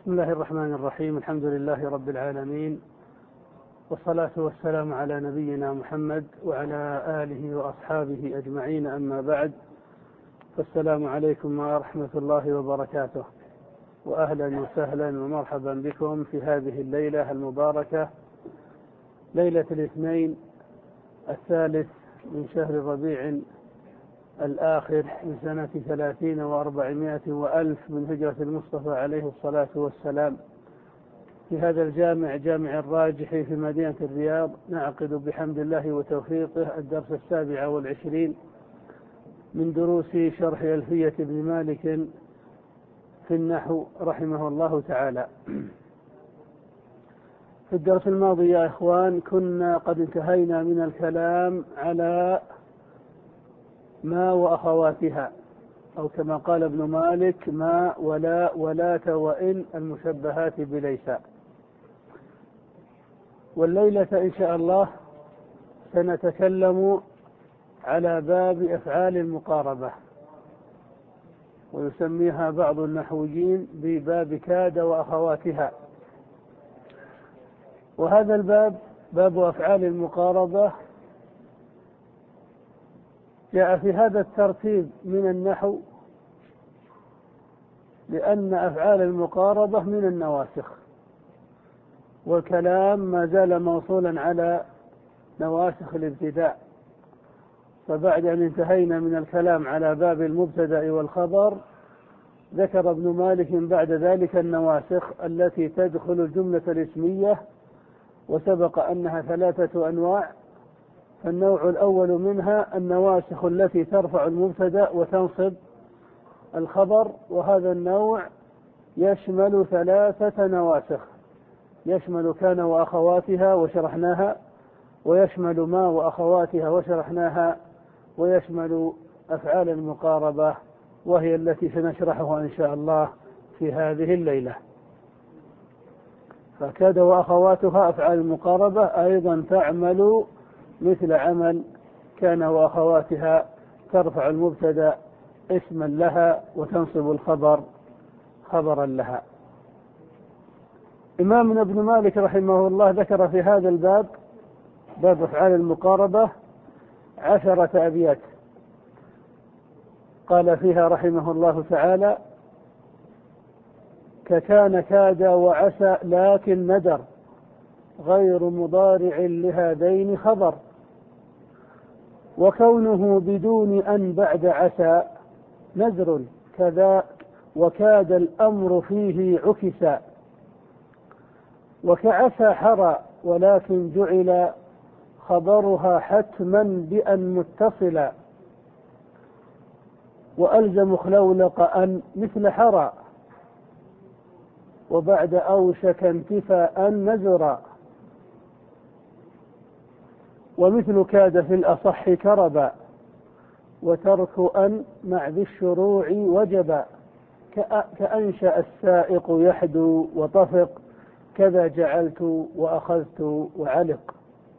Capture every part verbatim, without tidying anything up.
بسم الله الرحمن الرحيم. الحمد لله رب العالمين، والصلاة والسلام على نبينا محمد وعلى آله وأصحابه أجمعين، أما بعد، فالسلام عليكم ورحمة الله وبركاته، وأهلا وسهلا ومرحبا بكم في هذه الليلة المباركة، ليلة الاثنين الثالث من شهر ربيع الآخر من سنة ثلاثين وأربعمائة وألف من هجرة المصطفى عليه الصلاة والسلام، في هذا الجامع جامع الراجح في مدينة الرياض. نعقد بحمد الله وتوفيقه الدرس السابع والعشرين من دروس شرح ألفية ابن مالك في النحو رحمه الله تعالى. في الدرس الماضي يا إخوان كنا قد انتهينا من الكلام على ما وأخواتها، أو كما قال ابن مالك: ما ولا ولات وإن المشبهات بليس. والليلة إن شاء الله سنتكلم على باب أفعال المقاربة، ويسميها بعض النحويين بباب كاد وأخواتها. وهذا الباب باب أفعال المقاربة جاء في هذا الترتيب من النحو لأن أفعال المقاربة من النواسخ، والكلام ما زال موصولا على نواسخ الابتداء. فبعد أن انتهينا من الكلام على باب المبتدأ والخبر، ذكر ابن مالك بعد ذلك النواسخ التي تدخل الجملة الاسمية، وسبق أنها ثلاثة أنواع. فالنوع الأول منها النواسخ التي ترفع المبتدأ وتنصب الخبر، وهذا النوع يشمل ثلاثة نواسخ: يشمل كان وأخواتها وشرحناها، ويشمل ما وأخواتها وشرحناها، ويشمل أفعال المقاربة، وهي التي سنشرحها إن شاء الله في هذه الليلة. فكاد وأخواتها أفعال المقاربة أيضا تعمل مثل عمل كان وأخواتها، ترفع المبتدأ اسما لها وتنصب الخبر خبرا لها. إمامنا ابن مالك رحمه الله ذكر في هذا الباب، باب أفعال المقاربة، عشرة أبيات قال فيها رحمه الله تعالى: ككان كاد وعسى لكن ندر، غير مضارع لهذين خبر، وكونه بدون أن بعد عسى نذر، كذا وكاد الأمر فيه عكسا، وكعسى حرى ولكن جعل خبرها حتما بأن متصلا، وألزم خلولق أن مثل حرى، وبعد أوشك انتفاء نزرا، ومثل كاد في الأصح كربا، وترك أن مع ذي الشروع وجبا، كأنشأ السائق يحدو وطفق، كذا جعلت وأخذت وعلق.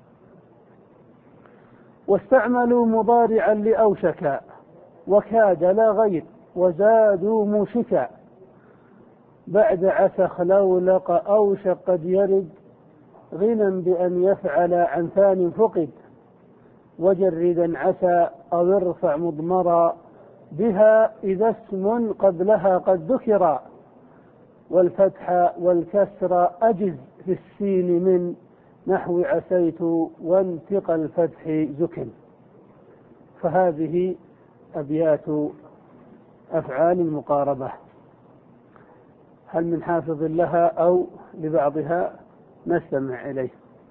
واستعملوا مضارعا لأوشكا، وكاد لا غير، وزادوا موشكا، بعد عسى خلولق أوشك قد يرد، غنى بأن يفعل عن ثان فقد، وجردا عسى أو ارفع مضمرا، بها إذا اسم قبلها قد ذكر، والفتح والكسر أجز في السين من نحو عسيت، وانتقى الفتح زكن. فهذه أبيات أفعال المقاربة. هل من حافظ لها أو لبعضها؟ نستمع إليه.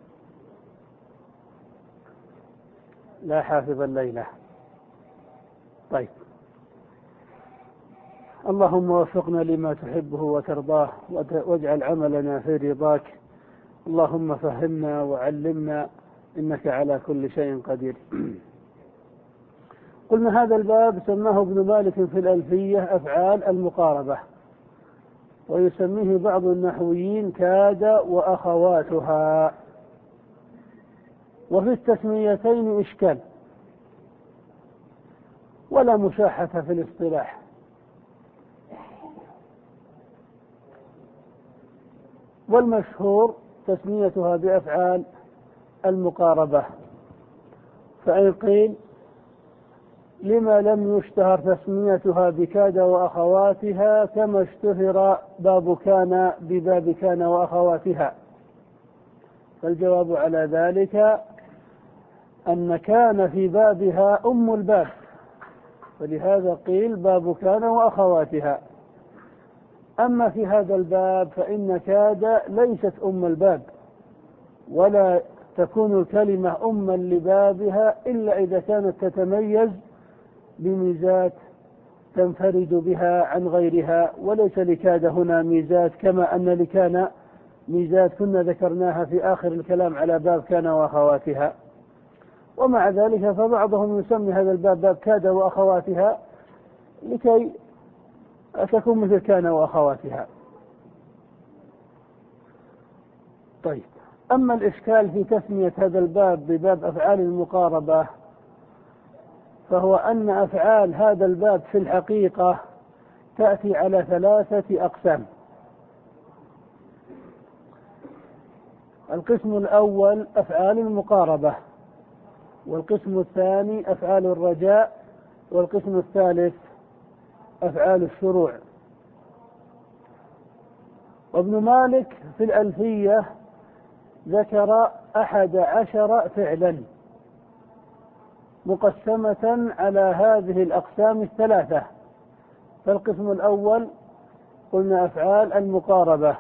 لا حافظ الليلة. طيب، اللهم وفقنا لما تحبه وترضاه، واجعل عملنا في رضاك. اللهم فهمنا وعلمنا، إنك على كل شيء قدير. قلنا هذا الباب سماه ابن مالك في الألفية أفعال المقاربة، ويسميه بعض النحويين كاد وأخواتها. وفي التسميتين إشكال ولا مشاحة في الاصطلاح. والمشهور تسميتها بأفعال المقاربة. فإن قيل لما لم يشتهر تسميتها بكاد وأخواتها كما اشتهر باب كان بباب كان وأخواتها؟ فالجواب على ذلك أن كان في بابها أم الباب، ولهذا قيل باب كان وأخواتها. أما في هذا الباب فإن كاد ليست أم الباب، ولا تكون الكلمة أما لبابها إلا إذا كانت تتميز بميزات تنفرد بها عن غيرها، وليس لكاد هنا ميزات كما أن لكان ميزات كنا ذكرناها في آخر الكلام على باب كان وأخواتها. ومع ذلك فبعضهم يسمي هذا الباب باب كاد وأخواتها لكي تكون مثل كان وأخواتها. طيب، أما الإشكال في تسمية هذا الباب بباب أفعال المقاربة فهو أن أفعال هذا الباب في الحقيقة تأتي على ثلاثة أقسام. القسم الأول أفعال المقاربة، والقسم الثاني أفعال الرجاء، والقسم الثالث أفعال الشروع. وابن مالك في الألفية ذكر أحد عشر فعلا مقسمة على هذه الأقسام الثلاثة. فالقسم الأول قلنا أفعال المقاربة،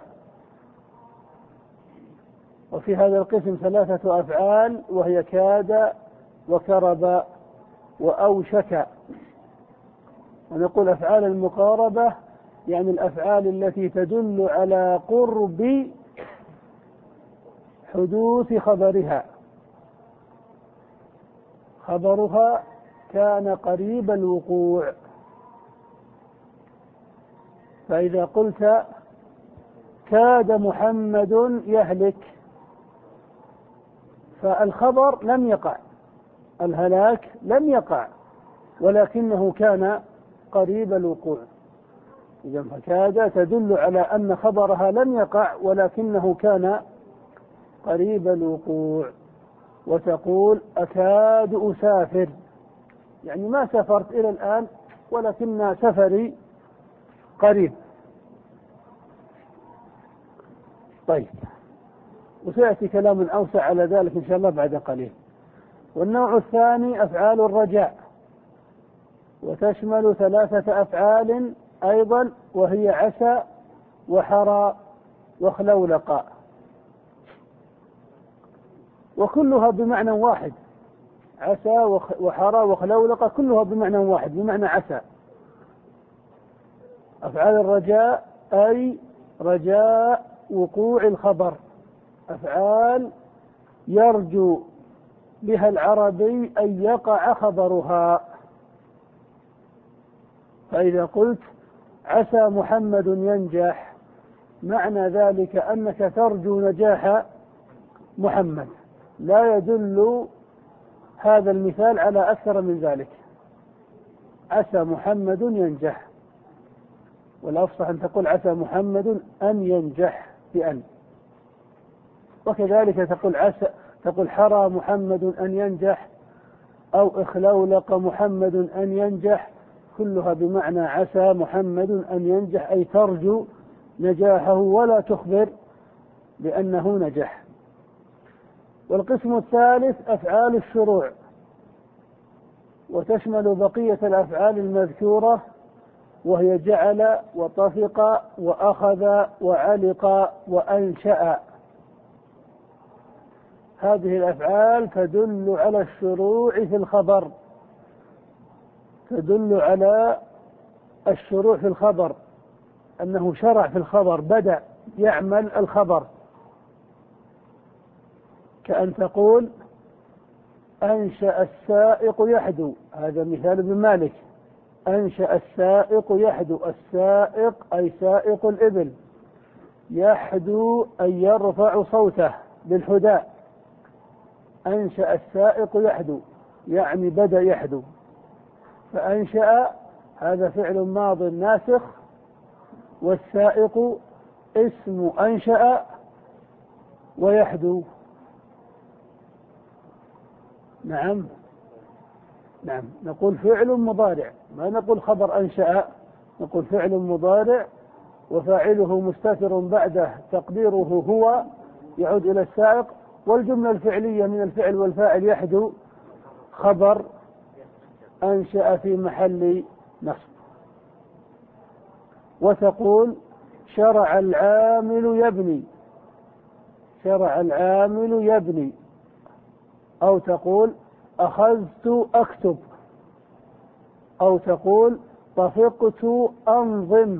وفي هذا القسم ثلاثة أفعال وهي كاد وكرب وأوشك. ونقول أفعال المقاربة يعني الأفعال التي تدل على قرب حدوث خبرها، خبرها كان قريب الوقوع. فإذا قلت كاد محمد يهلك فالخبر لم يقع، الهلاك لم يقع، ولكنه كان قريب الوقوع. إذا فكاد تدل على أن خبرها لم يقع ولكنه كان قريب الوقوع. وتقول أكاد أسافر، يعني ما سافرت إلى الآن ولكن سفري قريب. طيب، وسيأتي كلام أوسع على ذلك إن شاء الله بعد قليل. والنوع الثاني أفعال الرجاء، وتشمل ثلاثة أفعال أيضا وهي عسى وحرى وخلولق، وكلها بمعنى واحد. عسى وحرى وخلولق كلها بمعنى واحد، بمعنى عسى. أفعال الرجاء أي رجاء وقوع الخبر، أفعال يرجو بها العربي أن يقع خبرها. فإذا قلت عسى محمد ينجح معنى ذلك أنك ترجو نجاح محمد، لا يدل هذا المثال على أكثر من ذلك. عسى محمد ينجح، والأفصح أن تقول عسى محمد أن ينجح بأن. وكذلك تقول عسى تقول حرى محمد أن ينجح أو اخلولق محمد أن ينجح، كلها بمعنى عسى محمد أن ينجح، أي ترجو نجاحه ولا تخبر بأنه نجح. والقسم الثالث أفعال الشروع، وتشمل بقية الأفعال المذكورة وهي جعل وطفق وأخذ وعلق وأنشأ. هذه الأفعال تدل على الشروع في الخبر، تدل على الشروع في الخبر، أنه شرع في الخبر، بدأ يعمل الخبر. كأن تقول أنشأ السائق يحدو، هذا مثال ابن مالك. أنشأ السائق يحدو، السائق أي سائق الإبل، يحدو أي يرفع صوته بالحداء. أنشأ السائق يحدو يعني بدأ يحدو. فأنشأ هذا فعل ماض ناسخ، والسائق اسم أنشأ ويحدو. نعم نعم نقول فعل مضارع، ما نقول خبر أنشأ، نقول فعل مضارع وفاعله مستتر بعده تقديره هو يعود إلى السائق، والجملة الفعلية من الفعل والفاعل يحدو خبر أنشأ في محل نصب. وتقول شرع العامل يبني، شرع العامل يبني. أو تقول أخذت أكتب، أو تقول طفقت أنظم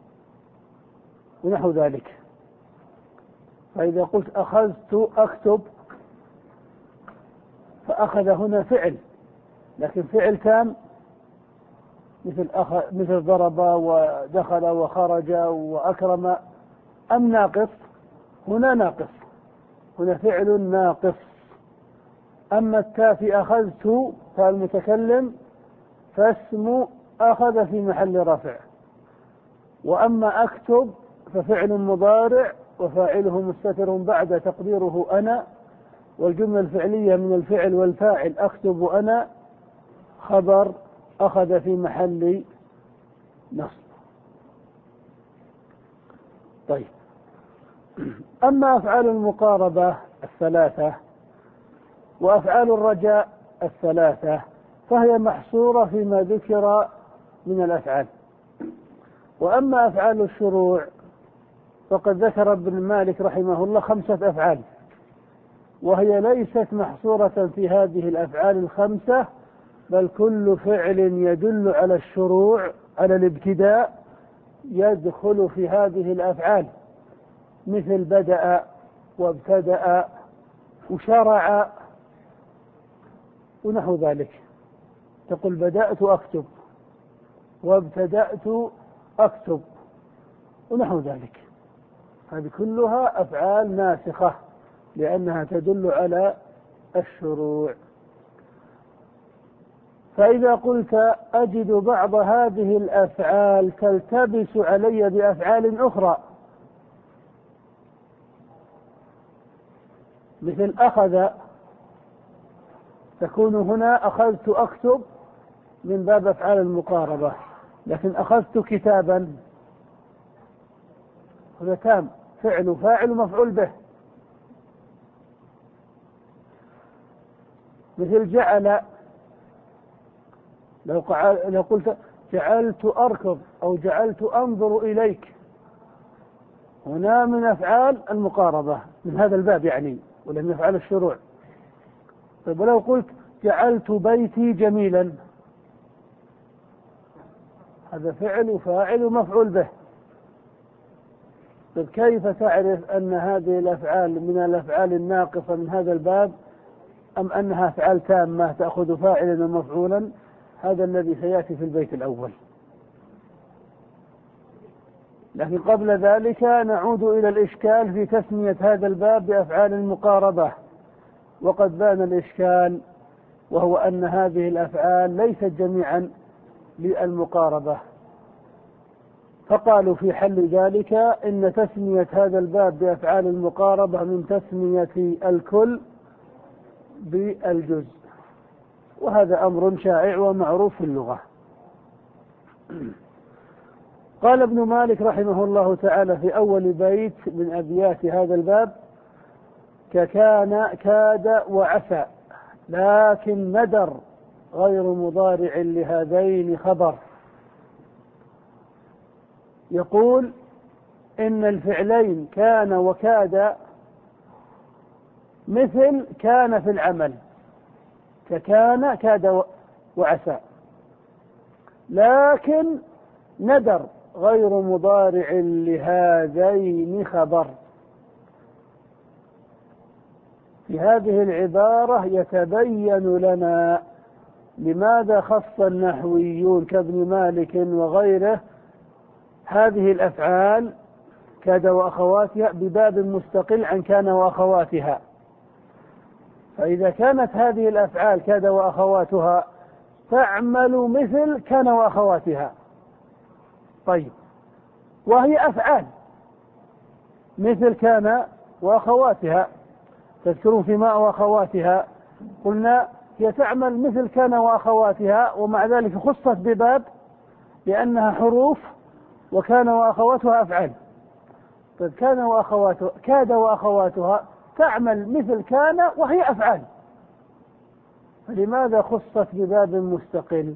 ونحو ذلك. فإذا قلت أخذت أكتب فأخذ هنا فعل، لكن فعل تام مثل أخذ مثل ضرب ودخل وخرج وأكرم، أم ناقص؟ هنا ناقص، هنا فعل ناقص. أما التاء في أخذت فالمتكلم فاسم أخذ في محل رفع، وأما أكتب ففعل مضارع وفاعله مستتر بعد تقديره أنا، والجملة الفعلية من الفعل والفاعل أكتب أنا خبر أخذ في محل نصب. طيب، أما أفعال المقاربة الثلاثة وأفعال الرجاء الثلاثة فهي محصورة فيما ذكر من الأفعال. وأما أفعال الشروع فقد ذكر ابن مالك رحمه الله خمسة أفعال، وهي ليست محصورة في هذه الأفعال الخمسة، بل كل فعل يدل على الشروع على الابتداء يدخل في هذه الأفعال، مثل بدأ وابتدأ وشرع ونحو ذلك. تقول بدأت أكتب وابتدأت أكتب ونحو ذلك. هذه كلها أفعال ناسخة لأنها تدل على الشروع. فإذا قلت أجد بعض هذه الأفعال تلتبس علي بأفعال أخرى، مثل أخذ، تكون هنا أخذت أكتب من باب أفعال المقاربة، لكن أخذت كتابا هذا تام، فعل فاعل مفعول به. مثل جعل، لو, لو قلت جعلت أركض أو جعلت أنظر إليك، هنا من أفعال المقاربة من هذا الباب يعني، ولم يفعل الشروع. طيب، ولو قلت جعلت بيتي جميلا، هذا فعل وفاعل ومفعول به. طيب، كيف تعرف أن هذه الأفعال من الأفعال الناقصة من هذا الباب أم أنها أفعال تامة تأخذ فاعلا ومفعولا؟ هذا الذي سيأتي في البيت الأول. لكن قبل ذلك نعود إلى الإشكال في تسمية هذا الباب بأفعال المقاربة، وقد بان الإشكال، وهو أن هذه الأفعال ليست جميعا للمقاربة. فقالوا في حل ذلك إن تسمية هذا الباب بأفعال المقاربة من تسمية الكل بالجزء، وهذا أمر شائع ومعروف في اللغة. قال ابن مالك رحمه الله تعالى في أول بيت من أبيات هذا الباب: ككان كاد وعسى لكن ندر غير مضارع لهذين خبر. يقول إن الفعلين كان وكاد مثل كان في العمل، ككان كاد وعسى، لكن ندر غير مضارع لهذين خبر. في هذه العبارة يتبين لنا لماذا خص النحويون كابن مالك وغيره هذه الأفعال كاد وأخواتها بباب مستقل عن كان وأخواتها. فإذا كانت هذه الأفعال كاد وأخواتها تعمل مثل كان وأخواتها، طيب، وهي أفعال مثل كان وأخواتها، تذكرون في ماء وأخواتها قلنا هي تعمل مثل كان وأخواتها، ومع ذلك خصت بباب لأنها حروف، وكان وأخواتها أفعال. طيب كان وأخواتها كاد وأخواتها تعمل مثل كان وهي أفعال، فلماذا خصت بباب مستقل؟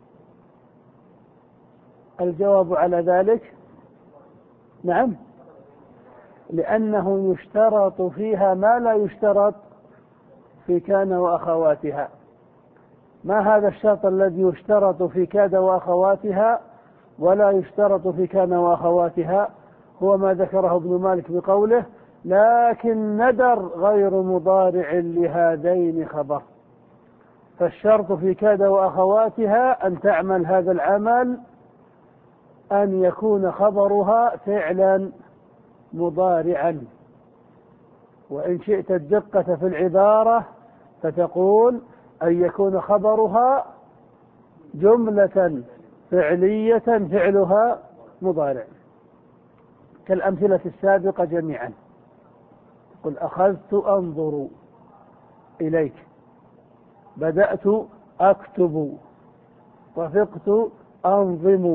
الجواب على ذلك نعم، لأنه يشترط فيها ما لا يشترط في كان وأخواتها. ما هذا الشرط الذي يشترط في كاد وأخواتها ولا يشترط في كان وأخواتها؟ هو ما ذكره ابن مالك بقوله لكن ندر غير مضارع لهذين خبر. فالشرط في كاد وأخواتها أن تعمل هذا العمل أن يكون خبرها فعلا مضارعا. وإن شئت الدقة في العبارة فتقول أن يكون خبرها جملة فعلية فعلها مضارع، كالأمثلة السابقة جميعا. قل أخذت أنظر إليك، بدأت أكتب، رفقت أنظم.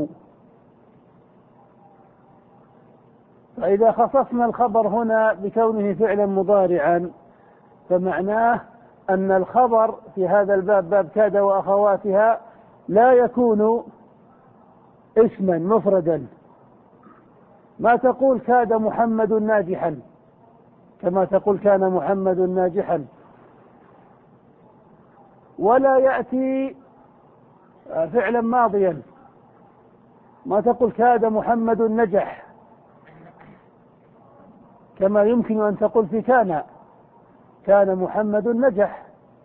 فإذا خصصنا الخبر هنا بكونه فعلا مضارعا فمعناه أن الخبر في هذا الباب باب كاد وأخواتها لا يكون اسما مفردا. ما تقول كاد محمد ناجحا كما تقول كان محمد ناجحا، ولا يأتي فعلا ماضيا. ما تقول كاد محمد نجح كما يمكن أن تقول في كان كان محمد نجح.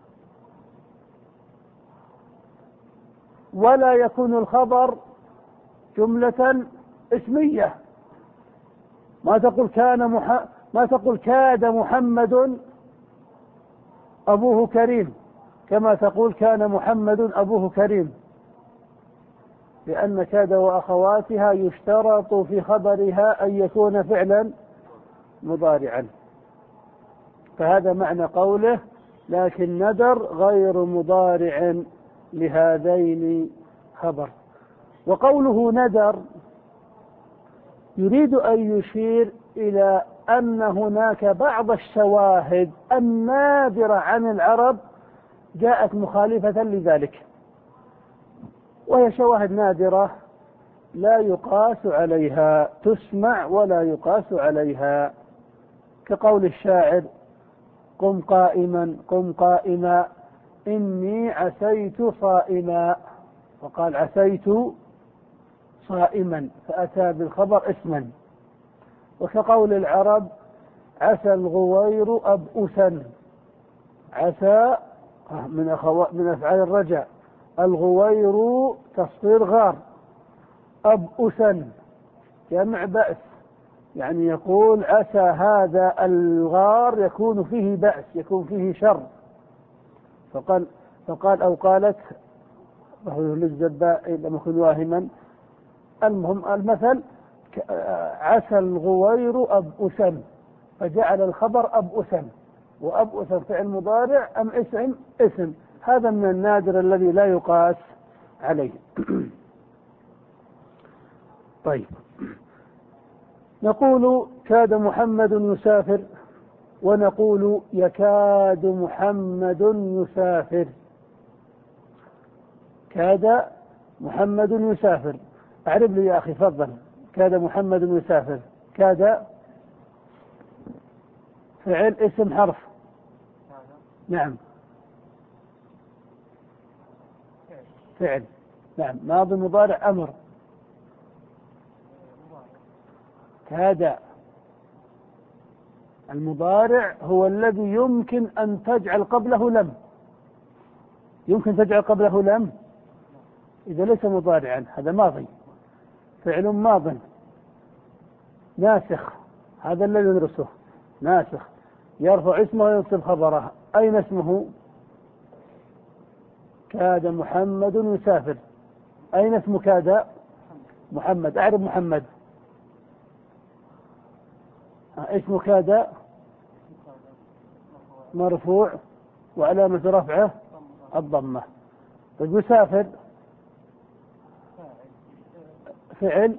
ولا يكون الخبر جملة اسمية. ما تقول كان مح... ما تقول كاد محمد أبوه كريم كما تقول كان محمد أبوه كريم، لأن كاد وأخواتها يشترط في خبرها أن يكون فعلا مضارعا. فهذا معنى قوله لكن ندر غير مضارع لهذين خبر. وقوله ندر يريد أن يشير إلى أن هناك بعض الشواهد النادرة عن العرب جاءت مخالفة لذلك، وهي شواهد نادرة لا يقاس عليها، تسمع ولا يقاس عليها، كقول الشاعر قم قائما قم قائما إني عسيت صائما، وقال عسيت صائما فأتى بالخبر اسما. وكقول العرب عسى الغوير أبؤسا، عسى من, أخو... من أفعال الرجع، الغوير تصغير غار، أبؤسا جمع بأس، يعني يقول عسى هذا الغار يكون فيه بأس يكون فيه شر. فقال فقال أو قالت للزباء لم يكن واهما. المهم المثل عسى الغوير أبؤسا، فجعل الخبر أبؤسا، وأبؤسا فعل مضارع أم اسم اسم. هذا من النادر الذي لا يقاس عليه. طيب، نقول كاد محمد يسافر، ونقول يكاد محمد يسافر. كاد محمد يسافر، أعرف لي يا أخي فضل. كاد محمد يسافر، كاد فعل اسم حرف نعم فعل نعم ماضي مضارع أمر. كاد المضارع هو الذي يمكن أن تجعل قبله لم، يمكن تجعل قبله لم إذا ليس مضارعا، هذا ماضي فعل ماض ناسخ، هذا الذي ندرسه ناسخ يرفع اسمه وينصب خبره. أين اسمه؟ كاد محمد يسافر. أين اسم كاد؟ محمد. أعرف محمد. اسم كاد مرفوع وعلامة رفعه الضمة. طيب يسافر فعل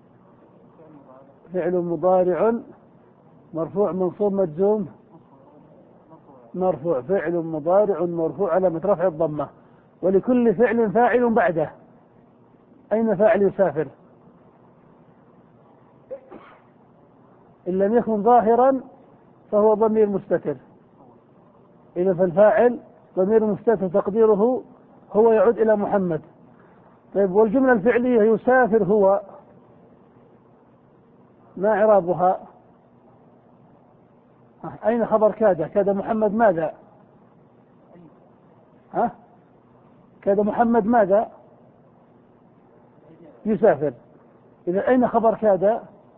فعل مضارع مرفوع منصوب مجزوم مرفوع فعل مضارع مرفوع علامة رفع الضمة، ولكل فعل فاعل بعده. أين فاعل يسافر؟ إن لم يكن ظاهرا فهو ضمير مستتر، إذا فالفاعل ضمير مستتر تقديره هو يعود إلى محمد. طيب والجملة الفعلية يسافر هو ما إعرابها؟ أين خبر كاد؟ كاد محمد ماذا؟ ها؟ كاد محمد ماذا؟ يسافر. إذا أين خبر كاد؟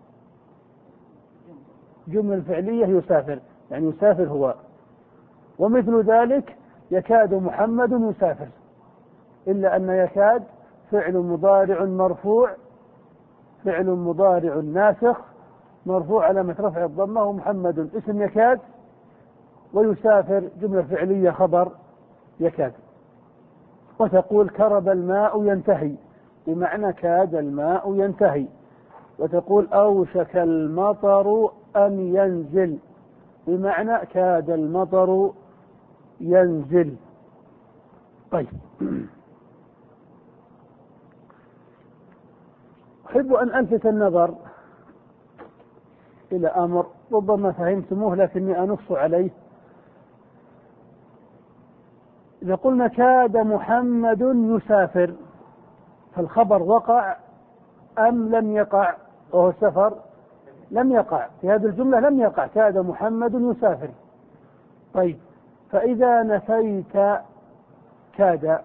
جملة فعلية يسافر، يعني يسافر هو. ومثل ذلك يكاد محمد يسافر، إلا أن يكاد فعل مضارع مرفوع فعل مضارع ناسخ مرفوع علامة رفع الضمة، ومحمد اسم يكاد، ويسافر جملة فعلية خبر يكاد. وتقول كرب الماء ينتهي، بمعنى كاد الماء ينتهي. وتقول أوشك المطر أن ينزل، بمعنى كاد المطر ينزل. طيب أحب أن ألفت النظر إلى أمر ربما فهمتموه لكني أنص عليه. إذا قلنا كاد محمد يسافر، فالخبر وقع أم لم يقع؟ وهو السفر لم يقع في هذه الجملة، لم يقع كاد محمد يسافر. طيب فإذا نفيت كاد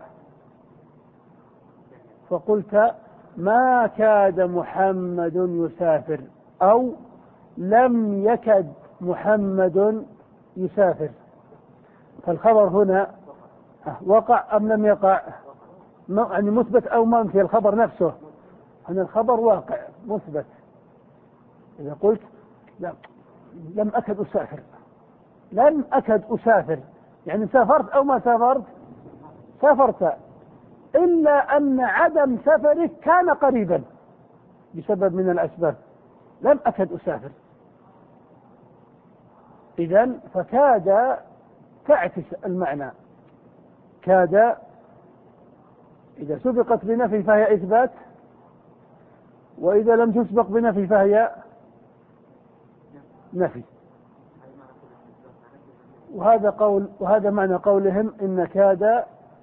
فقلت ما كاد محمد يسافر أو لم يكد محمد يسافر، فالخبر هنا وقع أم لم يقع؟ يعني مثبت أو منفي الخبر نفسه؟ أن الخبر واقع مثبت. إذا قلت لا لم أكد أسافر، لم أكد أسافر يعني سافرت أو ما سافرت؟ سافرت، إلا أن عدم سفرك كان قريبا بسبب من الأسباب، لم أكد أسافر. إذن فكاد تعكس المعنى، كاد إذا سبقت بنفي فهي إثبات، وإذا لم تسبق بنفي فهي نفي. وهذا قول وهذا معنى قولهم إن كاد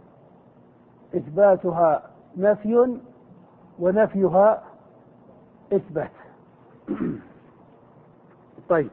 إثباتها نفي ونفيها إثبات. طيب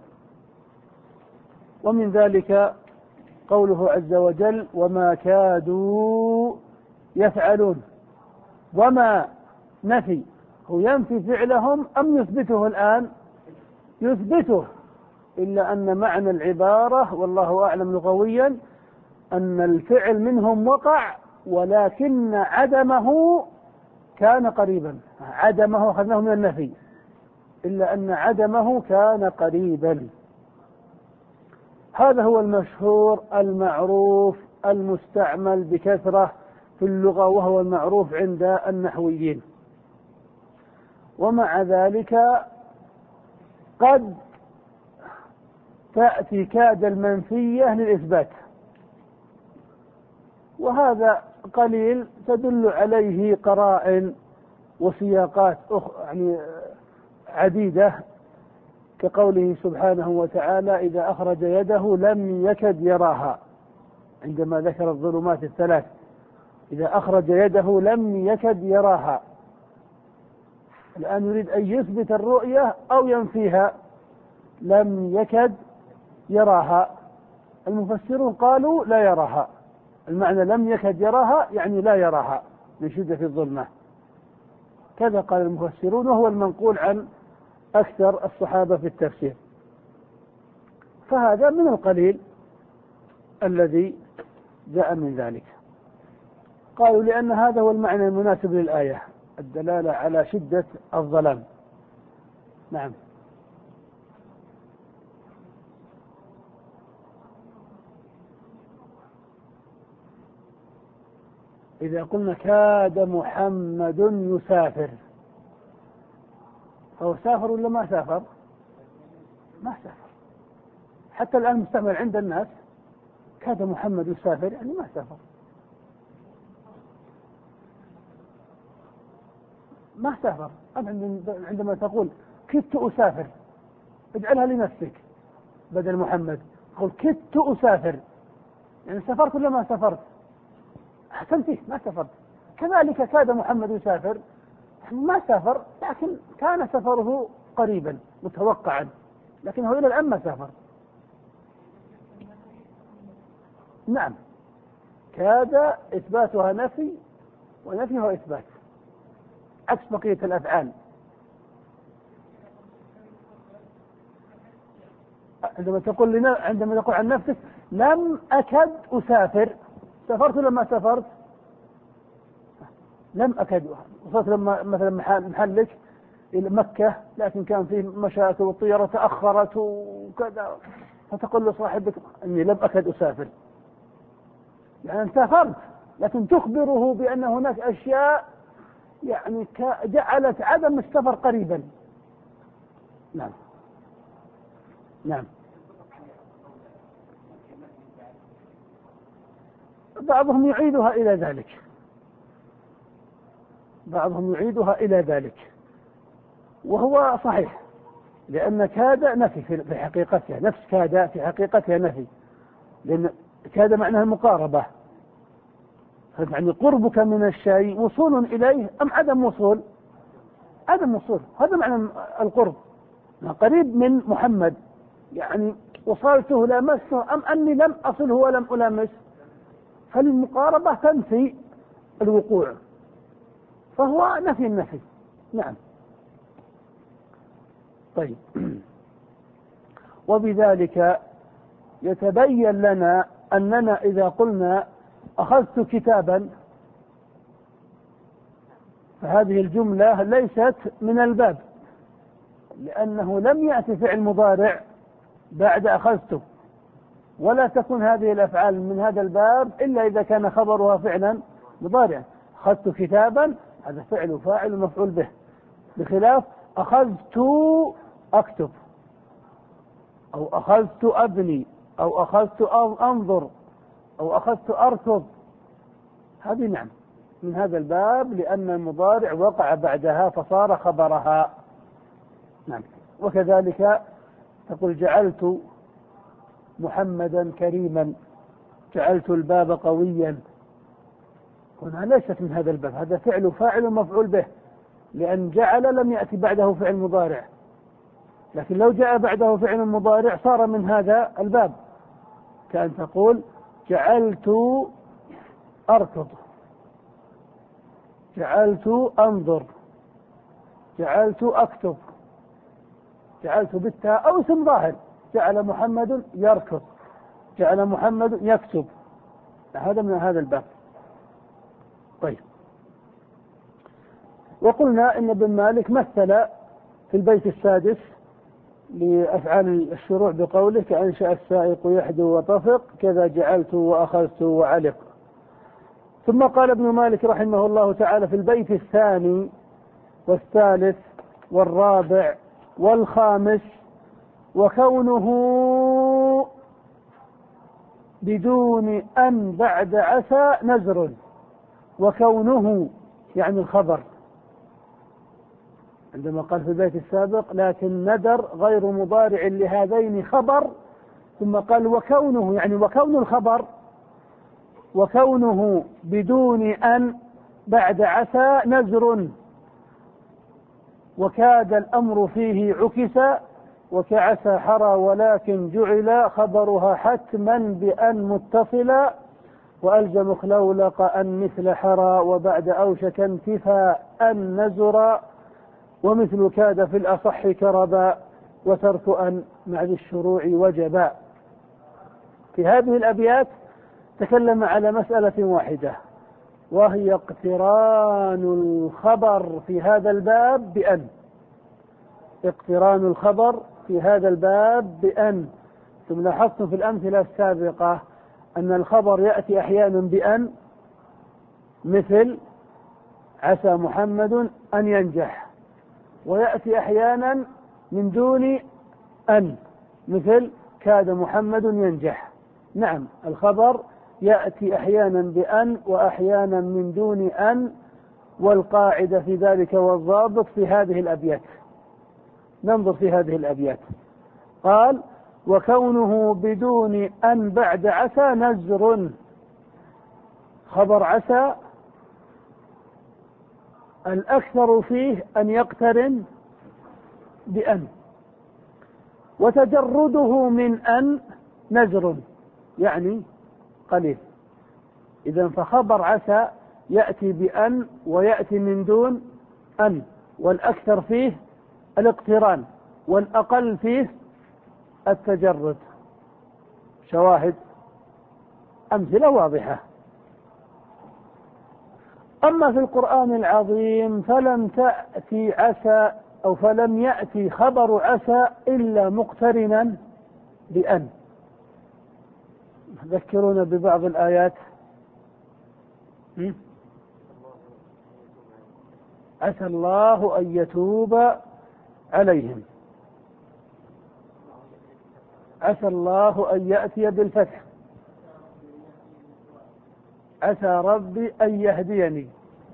ومن ذلك قوله عز وجل وما كادوا يفعلون. وما نفي، هو ينفي فعلهم أم يثبته الآن؟ يثبته، إلا أن معنى العبارة والله أعلم لغويا أن الفعل منهم وقع ولكن عدمه كان قريبا. عدمه أخذناه من النفي، إلا أن عدمه كان قريبا. هذا هو المشهور المعروف المستعمل بكثرة في اللغة، وهو المعروف عند النحويين. ومع ذلك قد تأتي كاد المنفية للإثبات، وهذا قليل تدل عليه قرائن وسياقات يعني عديدة، كقوله سبحانه وتعالى إذا أخرج يده لم يكد يراها، عندما ذكر الظلمات الثلاث إذا أخرج يده لم يكد يراها. الآن يريد أن يثبت الرؤية أو ينفيها. لم يكد يراها، المفسرون قالوا لا يراها، المعنى لم يكد يراها يعني لا يراها من شدة الظلمة، كذا قال المفسرون، وهو المنقول عن أكثر الصحابة في التفسير. فهذا من القليل الذي جاء من ذلك. قالوا لأن هذا هو المعنى المناسب للآية، الدلالة على شدة الظلام. نعم. إذا قلنا كاد محمد يسافر، فهو سافر ولا ما سافر؟ ما سافر. حتى الآن مستعمل عند الناس كاد محمد يسافر، يعني ما سافر، ما سافر. عندما تقول كدت أسافر اجعلها لنفسك بدل محمد، قل كدت أسافر، يعني سافرت ولا ما سافرت؟ أحسنتي، ما سافرت. كذلك كاد محمد يسافر، ما سافر لكن كان سفره قريبا متوقعا، لكنه إلى الآن ما سافر. نعم، كاد إثباتها نفي ونفيها إثبات، عكس بقية الأفعال. عندما تقول لنا عندما تقول عن نفسك لم أكد أسافر، سافرت لما سافرت؟ لم أكد. وصلت لما مثلا محلك إلى مكة لكن كان فيه مشاكل والطيارة تأخرت وكذا، فتقول لصاحبك إني لم أكد أسافر، يعني سافرت لكن تخبره بأن هناك أشياء يعني جعلت عدم السفر قريبا. نعم نعم. بعضهم يعيدها إلى ذلك، بعضهم يعيدها إلى ذلك، وهو صحيح، لأن كاد نفي في حقيقتها، نفس كاد في حقيقتها نفي، لأن كاد معناها المقاربة، يعني قربك من الشيء وصول إليه أم عدم وصول؟ عدم وصول، هذا معنى القرب. قريب من محمد يعني وصلته لامسته، أم أني لم أصله ولم ألامس، فالمقاربة تنفي الوقوع، فهو نفي النفي. نعم. طيب، وبذلك يتبين لنا أننا إذا قلنا أخذت كتابا فهذه الجملة ليست من الباب، لأنه لم يأتي فعل مضارع بعد أخذته، ولا تكون هذه الأفعال من هذا الباب إلا إذا كان خبرها فعلا مضارع. أخذت كتابا هذا فعل فاعل مفعول به، بخلاف أخذت أكتب أو أخذت أبني أو أخذت أنظر أو أخذت أركض، هذه نعم من هذا الباب لأن المضارع وقع بعدها فصار خبرها. نعم. وكذلك تقول جعلت محمدا كريما، جعلت الباب قويا، هنا ليست من هذا الباب، هذا فعل فاعل مفعول به، لأن جعل لم يأتي بعده فعل مضارع، لكن لو جاء بعده فعل مضارع صار من هذا الباب، كأن تقول جعلت أركض، جعلت أنظر، جعلت أكتب، جعلت بالتاء أو اسم ظاهر، جعل محمد يركض، جعل محمد يكتب، هذا من هذا الباب. طيب، وقلنا إن ابن مالك مثل في البيت السادس لأفعال الشروع بقوله كأنشأ السائق يحدو وطفق كذا جعلت وأخذت وعلق. ثم قال ابن مالك رحمه الله تعالى في البيت الثاني والثالث والرابع والخامس وكونه بدون أن بعد عسى نزر، وكونه يعني الخبر، عندما قال في البيت السابق لكن ندر غير مضارع لهذين خبر، ثم قال وكونه يعني وكون الخبر، وكونه بدون أن بعد عسى نزر، وكاد الأمر فيه عكس وكعسى حرى ولكن جعل خبرها حتما بأن متصلا، وألزم خلولق أن مثل حرى وبعد أوشك انتفاء أن نزر، ومثل كاد في الأصح كربا وترك أن مع ذي الشروع وجبا. في هذه الأبيات تكلم على مسألة واحدة، وهي اقتران الخبر في هذا الباب بأن، اقتران الخبر في هذا الباب بأن. ثم لاحظتم في الأمثلة السابقة أن الخبر يأتي أحيانا بأن مثل عسى محمد أن ينجح، ويأتي أحيانا من دون أن، مثل كاد محمد ينجح. نعم، الخبر يأتي أحيانا بأن وأحيانا من دون أن، والقاعدة في ذلك والضابط في هذه الأبيات. ننظر في هذه الأبيات. قال: وكونه بدون أن بعد عسى نزر. خبر عسى الأكثر فيه أن يقترن بأن، وتجرده من أن نزر، يعني قليل. إذن فخبر عسى يأتي بأن ويأتي من دون أن، والأكثر فيه الاقتران، والأقل فيه التجرد. شواهد أمثلة واضحة. أما في القرآن العظيم فلم تأتي عسى أو فلم يأتي خبر عسى إلا مقترنا بأن. ذكرونا ببعض الآيات. عسى الله أن يتوب عليهم، عسى الله أن يأتي بالفتح، عسى ربي أن يهديني،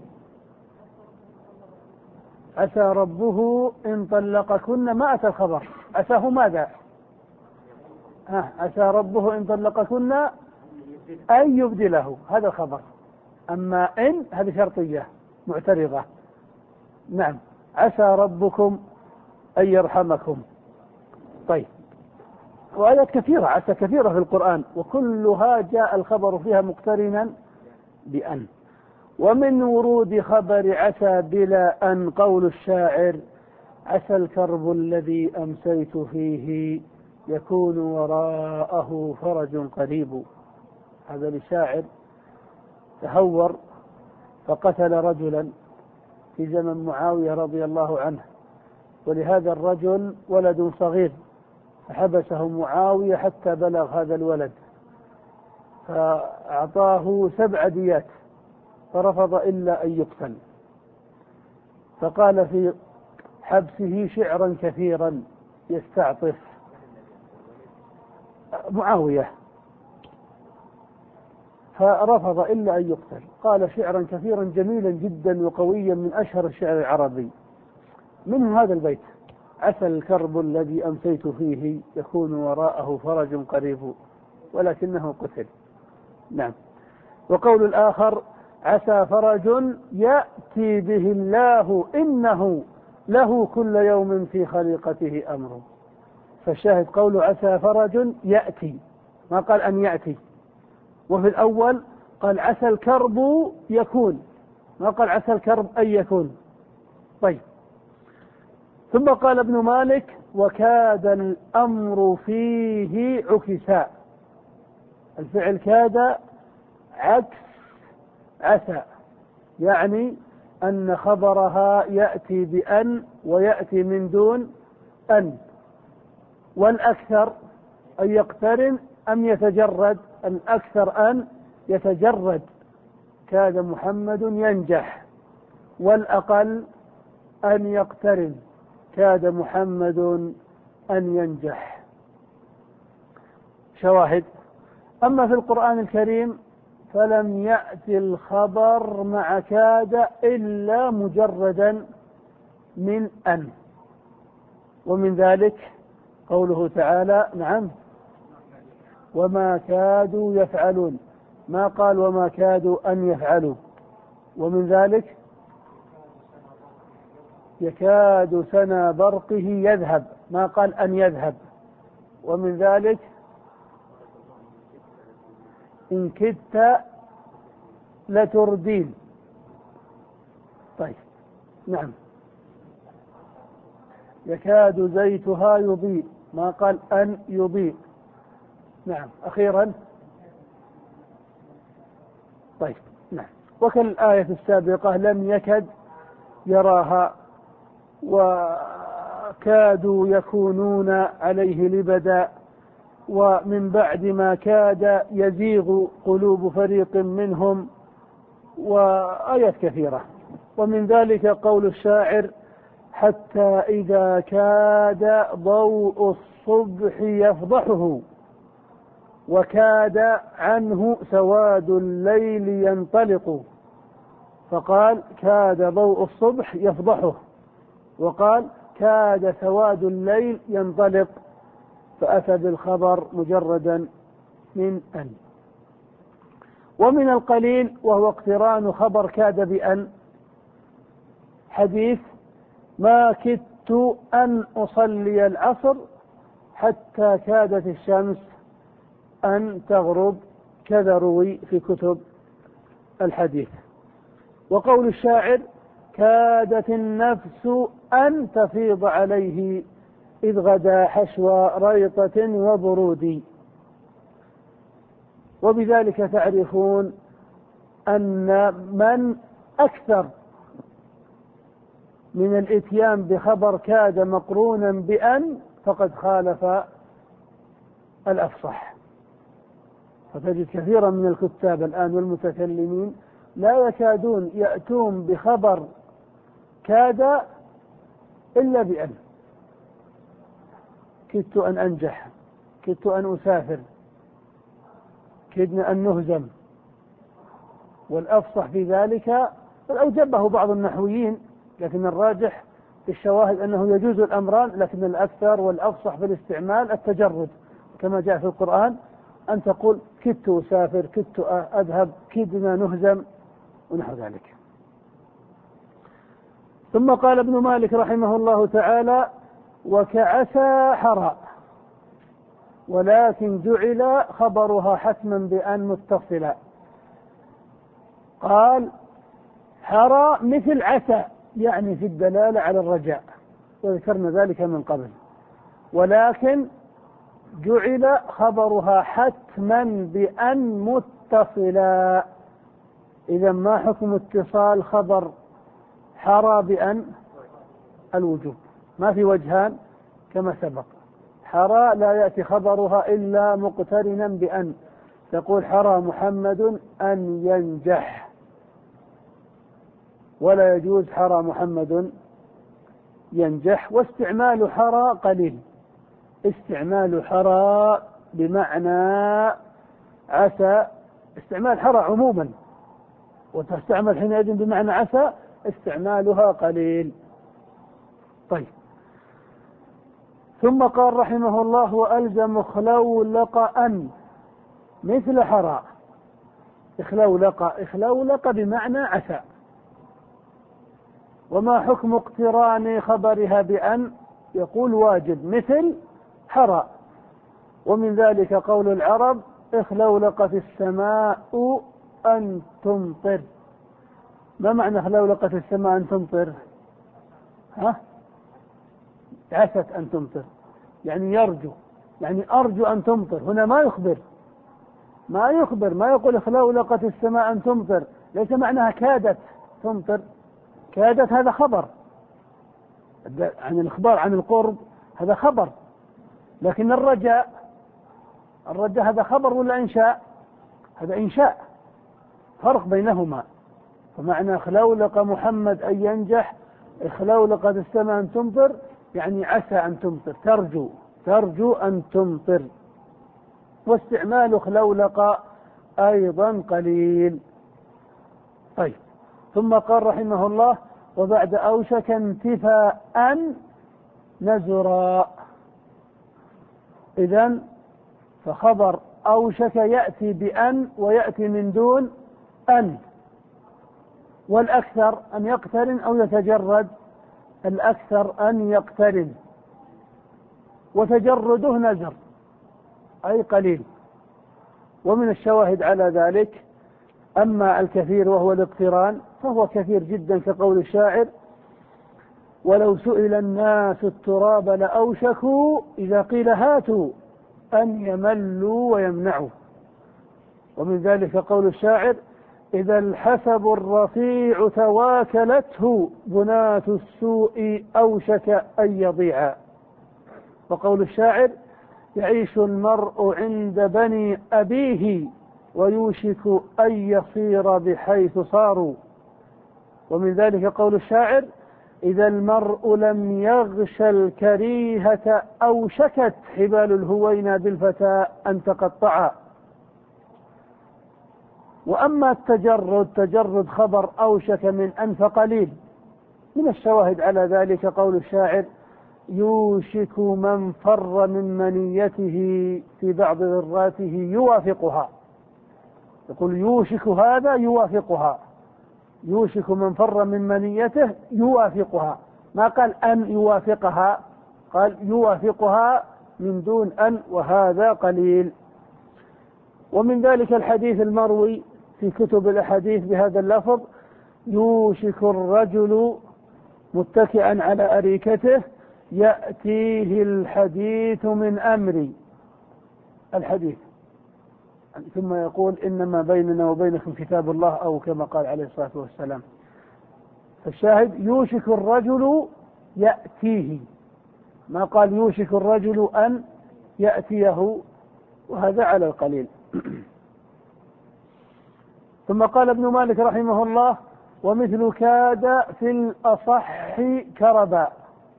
عسى ربه إن طلقكن. ما أتى الخبر، عساه ماذا؟ آه. عسى ربه إن طلقكن أن يبدله، هذا الخبر. أما إن هذه شرطية معترضة. نعم، عسى ربكم أن يرحمكم. طيب، وآيات كثيرة عسى كثيرة في القرآن، وكلها جاء الخبر فيها مقترنا بأن. ومن ورود خبر عسى بلا أن قول الشاعر: عسى الكرب الذي أمسيت فيه يكون وراءه فرج قريب. هذا لشاعر تهور فقتل رجلا في زمن معاوية رضي الله عنه، ولهذا الرجل ولد صغير، فحبسه معاوية حتى بلغ هذا الولد، فأعطاه سبع ديات فرفض إلا أن يقتل. فقال في حبسه شعرا كثيرا يستعطف معاوية، فرفض إلا أن يقتل. قال شعرا كثيرا جميلا جدا وقويا من أشهر الشعر العربي، منه هذا البيت: عسى الكرب الذي أمسيت فيه يكون وراءه فرج قريب، ولكنه قتل. نعم. وقول الآخر: عسى فرج يأتي به الله إنه له كل يوم في خليقته أمر. فالشاهد قول عسى فرج يأتي، ما قال أن يأتي. وفي الأول قال عسى الكرب يكون، ما قال عسى الكرب أن يكون. طيب، ثم قال ابن مالك: وكاد الأمر فيه عكسا. الفعل كاد عكس عسى، يعني أن خبرها يأتي بأن ويأتي من دون أن، والأكثر أن يقترن أم يتجرد. الأكثر أن يتجرد، كاد محمد ينجح، والأقل أن يقترن، كاد محمد أن ينجح. شواهد. أما في القرآن الكريم فلم يأتي الخبر مع كاد إلا مجردا من أن، ومن ذلك قوله تعالى: نعم، وما كادوا يفعلون، ما قال وما كادوا أن يفعلوا. ومن ذلك يكاد سنا برقه يذهب، ما قال أن يذهب. ومن ذلك إن كدت لتردين. طيب، نعم، يكاد زيتها يضيء، ما قال أن يضيء. نعم. أخيرا، طيب، نعم، وكالآية السابقة لم يكد يراها، وكادوا يكونون عليه لبدا، ومن بعد ما كاد يزيغ قلوب فريق منهم، وآيات كثيرة. ومن ذلك قول الشاعر: حتى إذا كاد ضوء الصبح يفضحه وكاد عنه سواد الليل ينطلق. فقال: كاد ضوء الصبح يفضحه، وقال: كاد سواد الليل ينطلق، فأتى بالخبر مجردا من أن. ومن القليل وهو اقتران خبر كاد بأن حديث: ما كدت أن أصلي العصر حتى كادت الشمس أن تغرب، كذا روي في كتب الحديث. وقول الشاعر: كادت النفس أن تفيض عليه إذ غدا حشو ريطة وبرود. وبذلك تعرفون أن من أكثر من الإتيان بخبر كاد مقرونا بأن فقد خالف الأفصح. فتجد كثيرا من الكتاب الآن والمتكلمين لا يكادون يأتون بخبر كاد إلا بأن. كدت أن أنجح، كدت أن أسافر، كدنا أن نهزم. والأفصح في ذلك أوجبه بعض النحويين، لكن الراجح في الشواهد أنه يجوز الأمران، لكن الأكثر والأفصح في الاستعمال التجرد، كما جاء في القرآن أن تقول كدت أسافر، كدت أذهب، كدنا نهزم، ونحو ذلك. ثم قال ابن مالك رحمه الله تعالى: وكعسى حرى، ولكن جعل خبرها حتما بأن متصلا. قال: حرى مثل عسى، يعني في الدلالة على الرجاء، وذكرنا ذلك من قبل. ولكن جعل خبرها حتما بأن متصلا. إذا ما حكم اتصال خبر حرى بأن؟ الوجوب، ما في وجهان كما سبق. حرى لا يأتي خبرها إلا مقترنا بأن، تقول: حرى محمد أن ينجح، ولا يجوز حرى محمد ينجح. واستعمال حرى قليل، استعمال حرى بمعنى عسى، استعمال حرى عموما وتستعمل حينئذ بمعنى عسى، استعمالها قليل. طيب، ثم قال رحمه الله: وألزم خلولق أن مثل حرى. اخلولق، اخلولق بمعنى عسى. وما حكم اقتران خبرها بأن؟ يقول: واجب مثل حرى. ومن ذلك قول العرب: اخلولقت السماء أن تمطر. ما معنى اخلولقت السماء أن تمطر؟ ها؟ عست أن تمطر، يعني يرجو، يعني أرجو أن تمطر. هنا ما يخبر، ما يخبر، ما يقول اخلولقت السماء أن تمطر، ليس معناها كادت تمطر. كادت هذا خبر عن الإخبار عن القرب، هذا خبر. لكن الرجاء، الرجاء هذا خبر ولا إنشاء؟ هذا إنشاء، فرق بينهما. فمعنى اخلولق محمد أن ينجح، اخلولقت السماء أن تمطر، يعني عسى أن تمطر، ترجو، ترجو أن تمطر. واستعمال خلولق أيضا قليل. طيب، ثم قال رحمه الله: وبعد أوشك انتفاء أن نزرا. إذن فخبر أوشك يأتي بأن ويأتي من دون أن، والأكثر أن يقترن أو يتجرد، الأكثر أن يقترن، وتجرده نزر أي قليل. ومن الشواهد على ذلك أما الكثير وهو الاقتران فهو كثير جدا، كقول الشاعر: ولو سئل الناس التراب لأوشكوا إذا قيل هاتوا أن يملوا ويمنعوا. ومن ذلك قول الشاعر: إذا الحسب الرفيع تواكلته بناة السوء أوشك أن يضيعا. وقول الشاعر: يعيش المرء عند بني أبيه ويوشك أن يصير بحيث صاروا. ومن ذلك قول الشاعر: إذا المرء لم يغش الكريهة أوشكت حبال الهوينا بالفتى أن تقطعا. وأما التجرد، تجرد خبر أوشك من أن فقليل. من الشواهد على ذلك قول الشاعر: يوشك من فر من منيته في بعض ذراته يوافقها. يقول يوشك هذا يوافقها، يوشك من فر من منيته يوافقها، ما قال أن يوافقها، قال يوافقها من دون أن، وهذا قليل. ومن ذلك الحديث المروي في كتب الأحاديث بهذا اللفظ: يوشك الرجل متكئا على أريكته يأتيه الحديث من أمري، الحديث، ثم يقول إنما بيننا وبينكم كتاب الله، أو كما قال عليه الصلاة والسلام. فالشاهد يوشك الرجل يأتيه، ما قال يوشك الرجل أن يأتيه، وهذا على القليل. ثم قال ابن مالك رحمه الله: ومثل كاد في الأصح كربا،